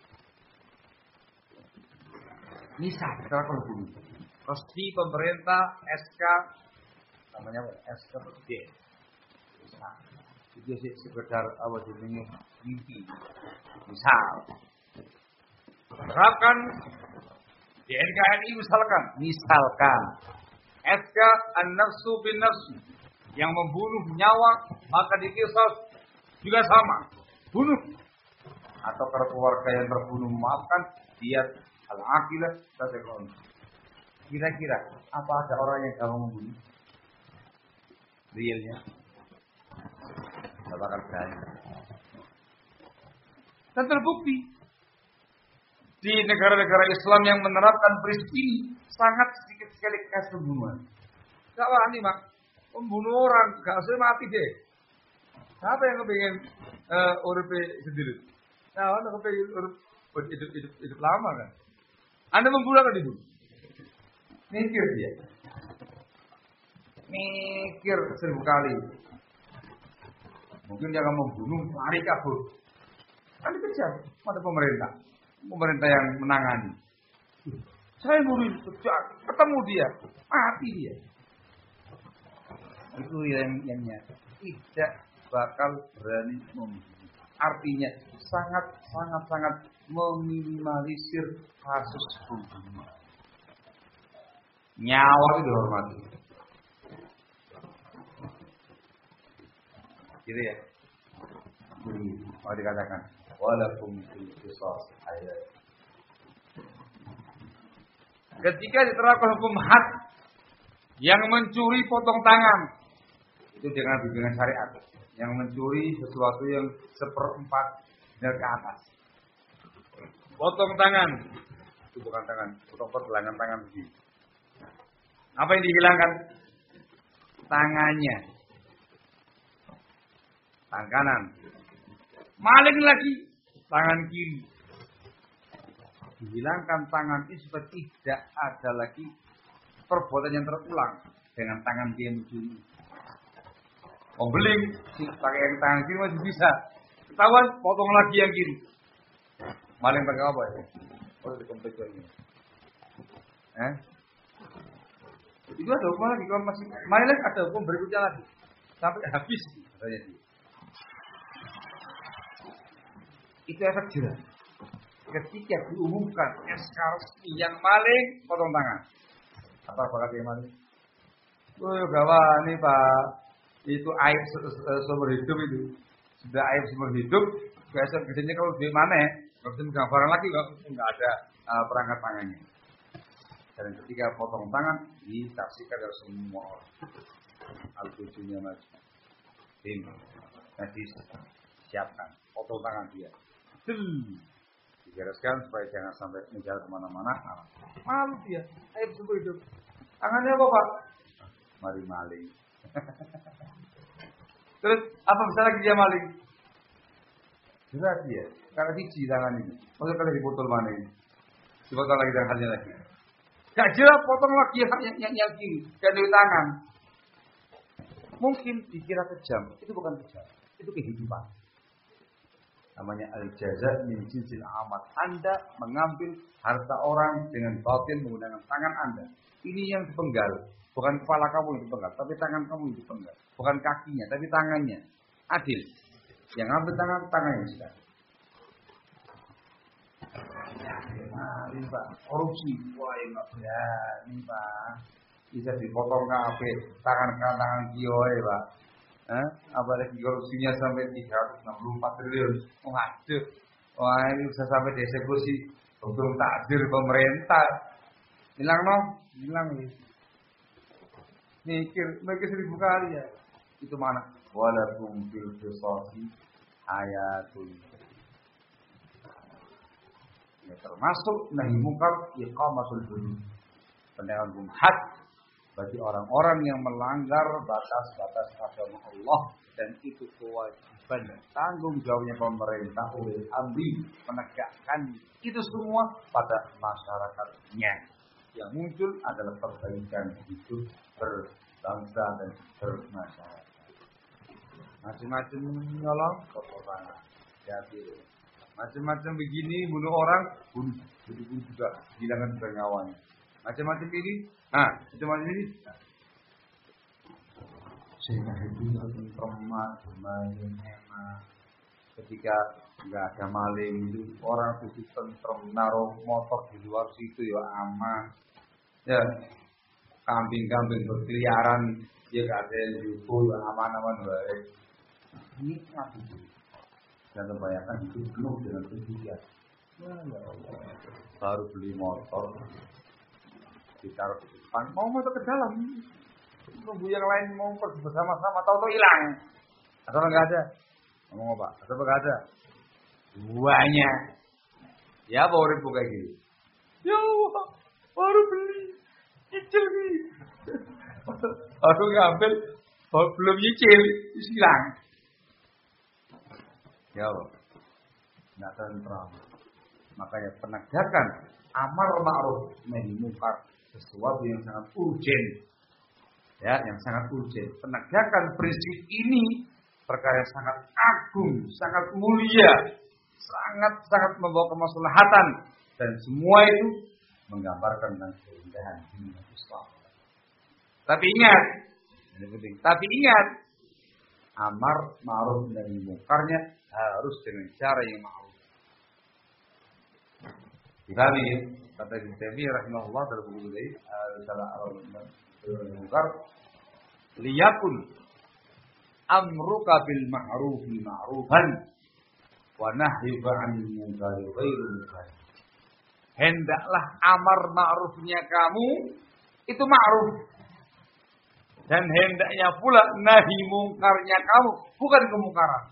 Misal, kita akan bunuh. Pasti pemerintah SK, namanya apa? SKD. Misal, itu sih sekedar awal jenenge mimpi. Misal, terapkan di NKRI misalkan SK an-nafsu bin nafsi. Yang membunuh nyawa maka diqisas juga sama, bunuh. Atau kalau keluarga yang terbunuh maafkan, dia al-aqilah tatekon. Kira-kira apa ada orang yang kamu membunuh? Realnya, tidak bakal berani. Dan terbukti di negara-negara Islam yang menerapkan prinsip ini sangat sedikit sekali kasus pembunuhan. Gak wani mak, pembunuh orang gak usah mati deh. Siapa yang kepingin urip sendiri? Nah, anda kepingin hidup lama kan? Anda membunuh atau dibunuh? Mikir dia. Mikir 1000 kali. Mungkin dia akan membunuh, lari kabur. Kan dikejar pada pemerintah. Pemerintah yang menangani. Saya bunuh, kejar, ketemu dia, mati dia. Itu yang tidak bakal berani membunuh. Artinya sangat meminimalisir kasus pembunuhan. Nyawa itu dihormati. Gitu ya. Mau dikatakan walakum fil qisas hayat. Ketika diterapkan hukum had yang mencuri potong tangan itu dengan bimbingan syariat, yang mencuri sesuatu yang 1/4 dari ke atas. Potong tangan itu bukan tangan, potong pergelangan tangan begini. Apa yang dihilangkan? Tangannya. Tangan kanan. Maling lagi tangan kiri. Dihilangkan tangan itu supaya tidak ada lagi perbuatan yang terulang dengan tangan dia mencuri. Pembeling pakai yang tangan kiri masih bisa. Ketahuan potong lagi yang kiri. Maling pakai apa ya? Oh, di komputer ini. Itu ada hukum lagi. Kalau masih maling lagi ada hukum berikutnya lagi sampai habis. Itu efek jerah. Ketika diumumkan SK resmi yang maling potong tangan. Apa bakal dia maling? Oh gawat nih Pak. Itu aib seumur hidup itu. Sudah aib seumur hidup. Besok kerjanya kalau di mana ya? Kalau bisa gambaran lagi nggak ada perangkat tangannya. Dan ketika potong tangan disaksikan oleh semua orang. Al-Qudunya mas. Tim. Nanti siapkan potong tangan dia. Digariskan supaya jangan sampai menjalar kemana-mana. Malu dia, aib seumur hidup. Tangannya apa Pak? Mari maling. Terus apa bisa lagi dia maling? Jelas dia, karena siji tangan ini. Maksudnya kalau dipotong mana ini? Dipotong lagi tangannya lagi. Gak jelas potong lagi yang kiri dan dari tangan. Mungkin dikira kejam, itu bukan kejam, itu kehidupan. Namanya al-jaza min jinsil amal. Anda mengambil harta orang dengan batin menggunakan tangan Anda. Ini yang dipenggal. Bukan kepala kamu yang dipenggal, tapi tangan kamu yang dipenggal. Bukan kakinya, tapi tangannya. Adil. Yang ambil tangannya sudah. Nah, ini Pak, korupsi. Wah, enggak berani Pak. Bisa dipotong kafe tangan kanan tangan kiri Pak. Apalagi korupsinya sampai 364 triliun. Waduh. Wah, ini bisa sampai dieksekusi hukum takdir pemerintah. Hilang nih. Mikir 1000 kali ya. Itu mana? Walakum fil qisasi hayatun. Ya termasuk nahi munkar iqamatul hudud. Penegakan hukum had bagi orang-orang yang melanggar batas-batas agama Allah, dan itu kewajiban dan tanggung jawabnya pemerintah ulil amri menegakkan itu semua pada masyarakatnya. Yang muncul adalah perbaikan hidup berbangsa dan bermasyarakat. Macam-macam nyolong kotoran, jadi macam-macam begini bunuh orang, bunuh juga hilangkan nyawanya. Macam-macam ini, macam-macam ini. Sehingga itu perempuan maling enak. Ketika nggak ada maling itu orang itu tentrem, naruh motor di luar situ ya aman. Ya, kambing-kambing berkeliaran dia kata diukur aman-aman baik. Nikmat itu. Dan kebanyakan itu penuh dengan kesulitan. Ya Allah. Baru beli motor, ditaruh di depan, mau masuk ke dalam. Nunggu yang lain mau pergi bersama-sama, tahu-tahu hilang. Atau enggak ada? Ngomong apa? Atau enggak ada? Banyak. Ya baru ribu kayak gini. Ya Allah, baru beli. Nyicil nih. Baru ngambil, belum nyicil, hilang. Ya Allah, tidak tentram. Makanya penegakan amar ma'ruf nahi munkar sesuatu yang sangat urgen. Ya, yang sangat urgen. Penegakan prinsip ini perkara yang sangat agung, sangat mulia, sangat membawa kemaslahatan dan semua itu menggambarkan tentang keindahan dunia Islam. Tapi ingat, ini penting. Tapi ingat, amar ma'ruf nahi munkarnya harus dengan cara yang ma'ruf. Dipahami ya? Kata Ibnu Taimiyah rahimahullah dalam buku ini, Risalah Al-Munkar, liyakun amruka bil ma'rufi ma'rufan wa nahyuka 'anil munkari ghairu munkar. Hendaklah amar ma'rufnya kamu itu ma'ruf. Dan hendaknya pula nahi mungkarnya kamu bukan kemungkaran.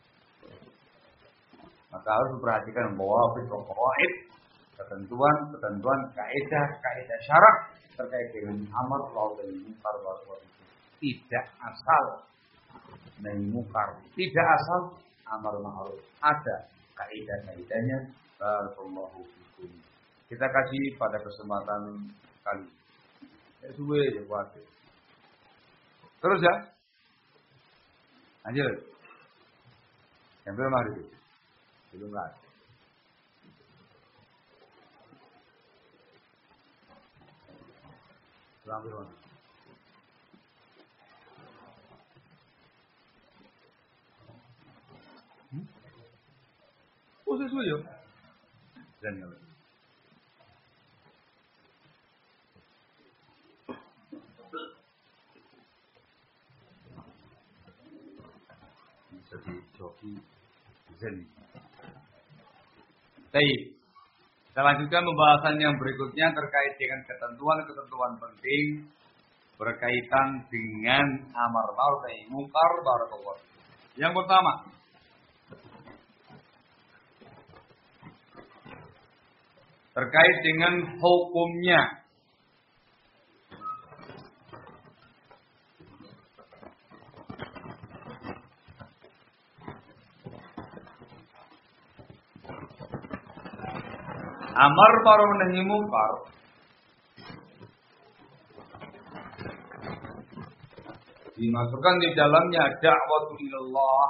Maka harus memperhatikan bahwa qawaid, ketentuan, kaidah syarak terkait dengan amar ma'ruf dan munkar tidak asal nahi munkar, tidak asal amar ma'ruf. Ada kaidah-kaidahnya. Barakallahu fikum. Kita kasih pada kesempatan kali. Ya suwe ya buat. Terus ya. Lanjut. Yang belum hari itu. Belum ada. Sampai mana? Oh, sesuai ya. Dan ya. Jadi joki zen. Baik. Kita lanjutkan pembahasan yang berikutnya terkait dengan ketentuan-ketentuan penting berkaitan dengan amar ma'ruf nahi munkar. Barakallahu. Yang pertama, terkait dengan hukumnya. Amar ma'ruf nahi munkar dimasukkan di dalamnya da'watu ilallah,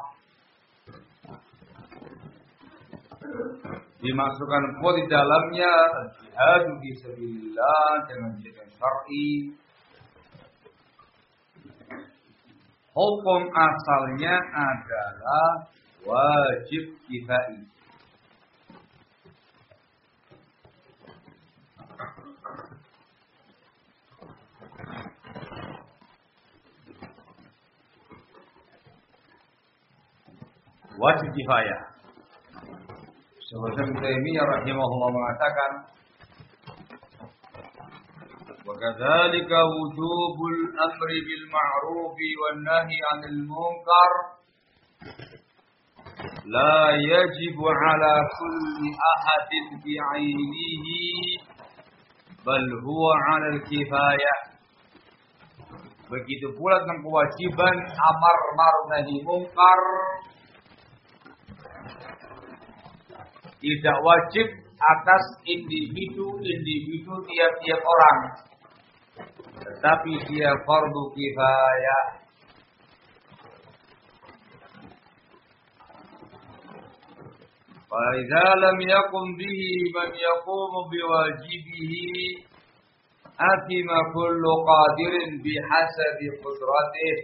dimasukkan pula di dalamnya jihad fi sabilillah dengan jihad syar'i. Hukum asalnya adalah wajib kifai. Wajib kifayah. Syekh Ibnu Taimiyah rahimahullah mengatakan, wa kadzalika wujubul amri bil ma'rufi wan nahyi 'anil munkar la yajibu 'ala kulli ahadin bi'ainihi bal huwa 'alal kifayah. Begitu pula tentang kewajiban amar ma'ruf nahi munkar, tidak wajib atas individu tiap-tiap orang, tetapi dia fardu kifayah. Fa idza lam yaqum bihi man yaqumu biwajibihi athima kullu qadirin bihasabi qudratihi.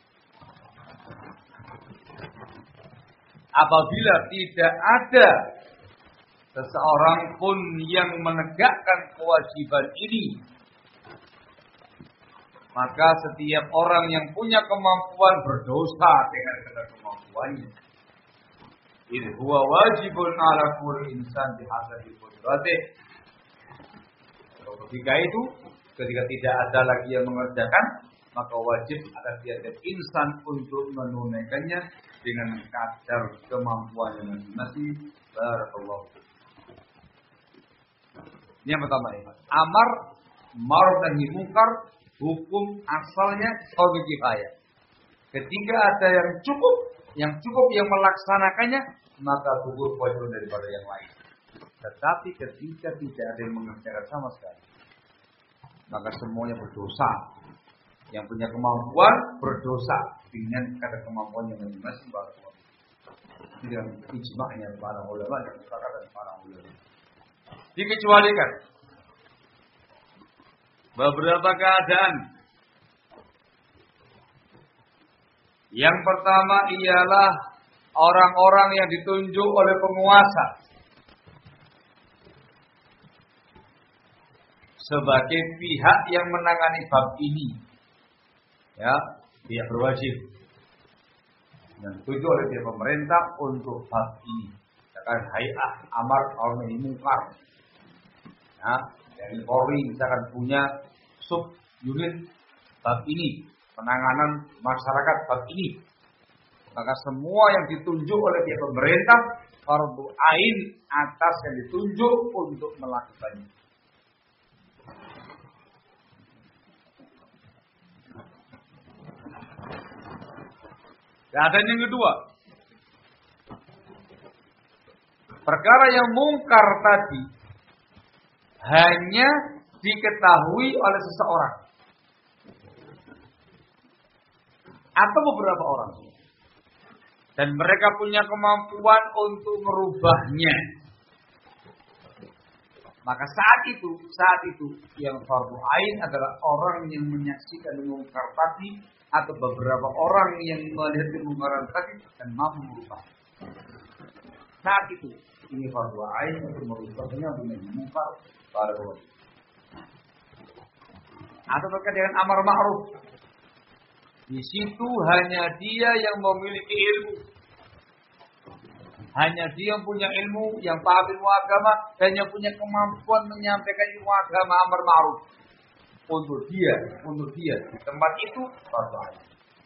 Apabila tidak ada seseorang pun yang menegakkan kewajiban ini, Maka setiap orang yang punya kemampuan berdosa dengan kadar kemampuannya. Idh huwa wajibun ala kulli insan bihasabi qudratihi. Ketika itu, ketika tidak ada lagi yang mengerjakan, maka wajib atas tiap insan untuk menunaikannya dengan kadar kemampuan yang masing-masing. Barakallahu. Ini yang pertama ya. Amar ma'ruf nahi munkar hukum asalnya fardhu kifayah. Ketika ada yang cukup yang melaksanakannya, maka gugur kewajiban daripada yang lain. Tetapi ketika tidak ada yang mengerjakan sama sekali, maka semuanya berdosa. Yang punya kemampuan berdosa dengan kadar kemampuan yang masing-masing. Ini dengan ijma'nya para ulama dan kesepakatan para ulama. Dikecualikan beberapa keadaan. Yang pertama ialah orang-orang yang ditunjuk oleh penguasa sebagai pihak yang menangani bab ini, ya, pihak berwajib dan ditunjuk oleh pihak pemerintah untuk bab ini. Misalkan hay'ah amar ma'ruf nahi munkar, ya, dari Polri misalkan punya sub unit bab ini, penanganan masyarakat bab ini, maka semua yang ditunjuk oleh pihak pemerintah fardhu ain atas yang ditunjuk untuk melakukannya. Keadaan yang kedua, perkara yang mungkar tadi hanya diketahui oleh seseorang atau beberapa orang, dan mereka punya kemampuan untuk merubahnya. Maka saat itu yang fardhu ain adalah orang yang menyaksikan mungkar tadi atau beberapa orang yang melihat kemungkaran tadi dan mampu merubah. Saat itu ini fardhu ain untuk merubahnya dengan mungkar pada wajib. Atau terkait dengan amar ma'ruf. Di situ hanya dia yang memiliki ilmu. Hanya dia yang punya ilmu, yang paham ilmu agama, dan yang punya kemampuan menyampaikan ilmu agama amar ma'ruf. Untuk dia di tempat itu fardhu ain.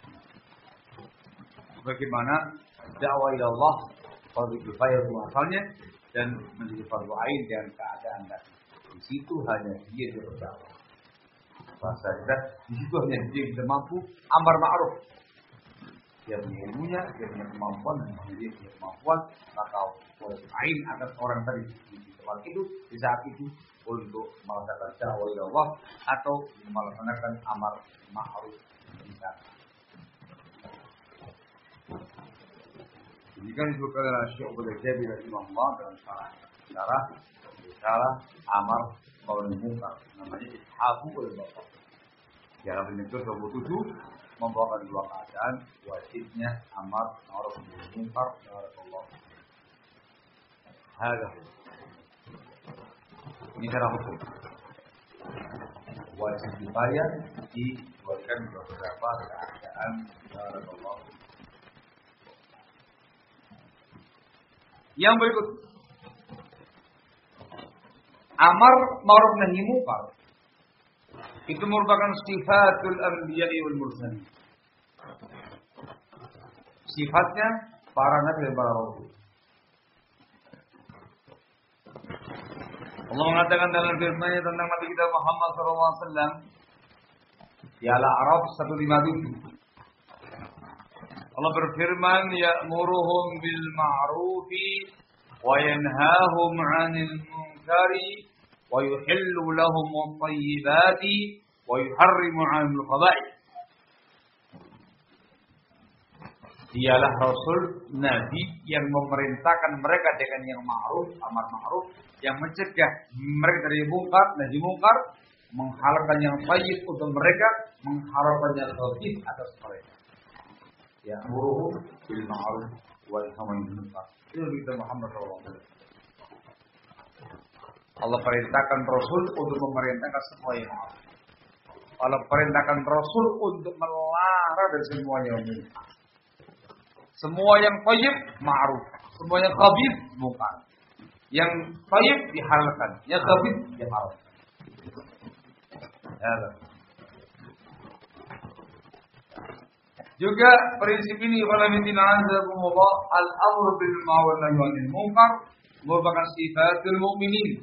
Bagaimana dakwah ila Allah fardhu kifayah asalnya dan menjadi fardhu ain dengan keadaan tadi. Di situ hanya dia yang berdakwah. Bahasa kita di situ hanya dia yang mampu amar ma'ruf. Dia punya ilmunya, dia punya kemampuan, dan dia punya kemampuan, maka fardhu ain atas orang tadi di tempat itu, di saat itu untuk melaksanakan dakwah ila Allah atau melaksanakan amar ma'ruf di sana. Demikian disebutkan oleh Syekh Abdul Jabi rahimahullah dalam cara amar ma'ruf nahi munkar, namanya ishabu wal baqa. Dalam penyebut 27 membawakan dua keadaan wajibnya amar ma'ruf nahi munkar barakallahu. Hadza ini cara hukum. Wajib kifayah dibuatkan beberapa keadaan barakallahu. Yang berikut, amar ma'ruf nahi munkar itu merupakan sifatul anbiya'i wal mursalin. Sifatnya para nabi dan para rasul. Allah mengatakan dalam firman-Nya tentang Nabi kita Muhammad SAW di Al-A'raf 157. Allah berfirman, ya'muruhum bil ma'rufi wa yanhahum 'anil munkari wa yuhillu lahum at-thayyibati wa yuharrimu 'anil khaba'ith. Dialah Rasul, Nabi yang memerintahkan mereka dengan yang ma'ruf, amar ma'ruf, yang mencegah mereka dari mungkar, nahi mungkar, menghalalkan yang thayyib untuk mereka, mengharamkan yang khabith atas mereka. Ya, muruhu bil ma'ruf wa yanhahu 'anil munkar. Itu kita Muhammad SAW. Allah perintahkan Rasul untuk memerintahkan semua yang ma'ruf. Allah perintahkan Rasul untuk melarang dari semuanya yang munkar. Semua yang thayyib ma'ruf, semua yang khabith munkar. Yang thayyib dihalalkan, yang khabith diharamkan. Ya. Juga prinsip ini walamintina azakumullah al-amru bil ma'ruf wa nahyi 'anil munkar merupakan sifatul mukminin.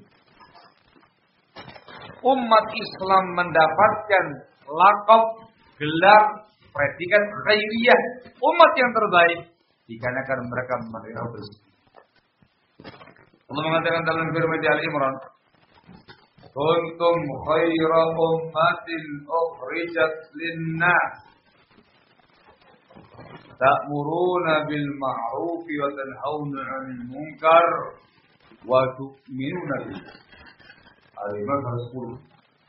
Umat Islam mendapatkan lakab, gelar, predikat khairiyah, umat yang terbaik dikarenakan mereka menerima bersih. Allah mengatakan dalam firman Al-Imran, "Kuntum khaira ummatin ukhrijat lin-nas, ta'muruna bil ma'ruf wa tanhauna 'anil munkar wa tu'minuna billah." Al-Imran 10.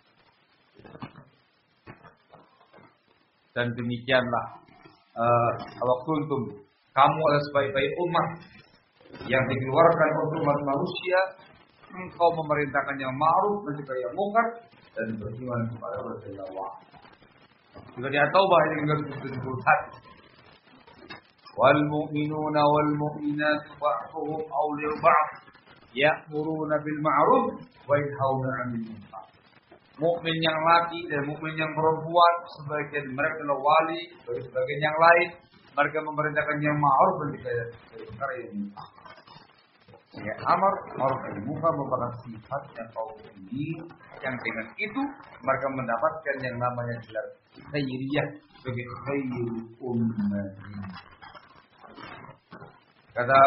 Dan demikianlah waktu itu kamu adalah sebaik-baik umat yang dikeluarkan untuk umat manusia, engkau memerintahkan yang ma'ruf, mencegah yang munkar, dan beriman kepada Allah. Juga di At-Taubah ayat 71. Wal mu'minuna wal mu'minat ba'dhuhum awliya'u ba'd ya'muruna bil ma'ruf wa yanhauna 'anil munkar. Mukmin yang laki dan mukmin yang perempuan sebagian mereka adalah wali, bagi sebagian yang lain mereka memerintahkan yang ma'ruf dan mencegah munkar yang munkar. Ya, amar ma'ruf dan munkar merupakan sifatnya kaum ini yang dengan itu mereka mendapatkan yang namanya gelar khairiyah sebagai khairul ummah. Kata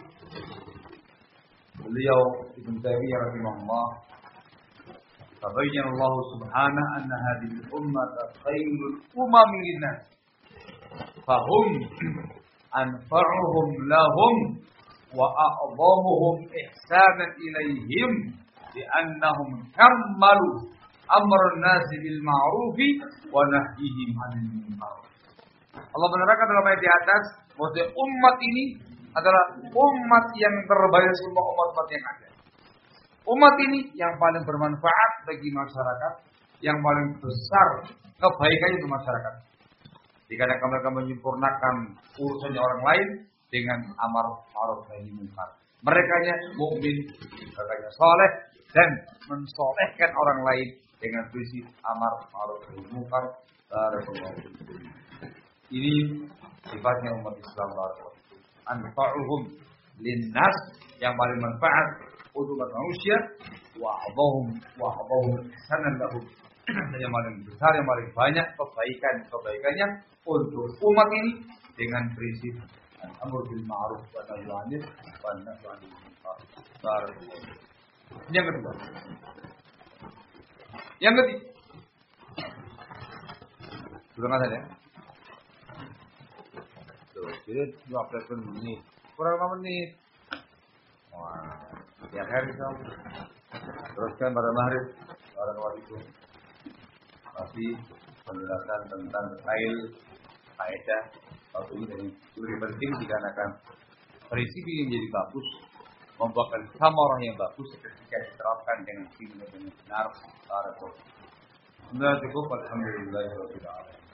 beliau Ibnu Taimiyah rahimahullah, tabayyana Allah subhanahu anna hadhihi al-ummah khairul umam lin-nas fahum anfa'uhum lahum wa a'dhamuhum ihsanan ilaihim li'annahum kammalu amrun nas bil ma'ruf wa nahyihim 'anil munkar. Allah menerangkan dalam ayat di atas bahwa umat ini adalah umat yang terbaik semua umat-umat yang ada. Umat ini yang paling bermanfaat bagi masyarakat, yang paling besar kebaikannya untuk masyarakat. Dikarenakan mereka menyempurnakan urusannya orang lain dengan amar ma'ruf nahi munkar. Merekanya mukmin, merekanya saleh dan mensolehkan orang lain dengan prinsip amar ma'ruf nahi munkar. Ini sifatnya umat Islam. Anfa'uhum linnas, yang paling manfaat untuk manusia, wa a'dhamuhum ihsanan lahum, yang paling besar, yang paling banyak kebaikannya untuk umat ini dengan prinsip al-amr bil ma'ruf wa nahyi 'anil munkar. Yang kedua. Sudah nggak ada ya? Jadi 20 menit, kurang 5 menit. Wah, tiap hari kamu teruskan pada maghrib, warahmatullahi masih penjelasan tentang detail kaidah waktu ini lebih penting dikarenakan prinsip ini menjadi bagus, membuahkan samarah yang bagus ketika diterapkan dengan benar. Sudah cukup, alhamdulillah.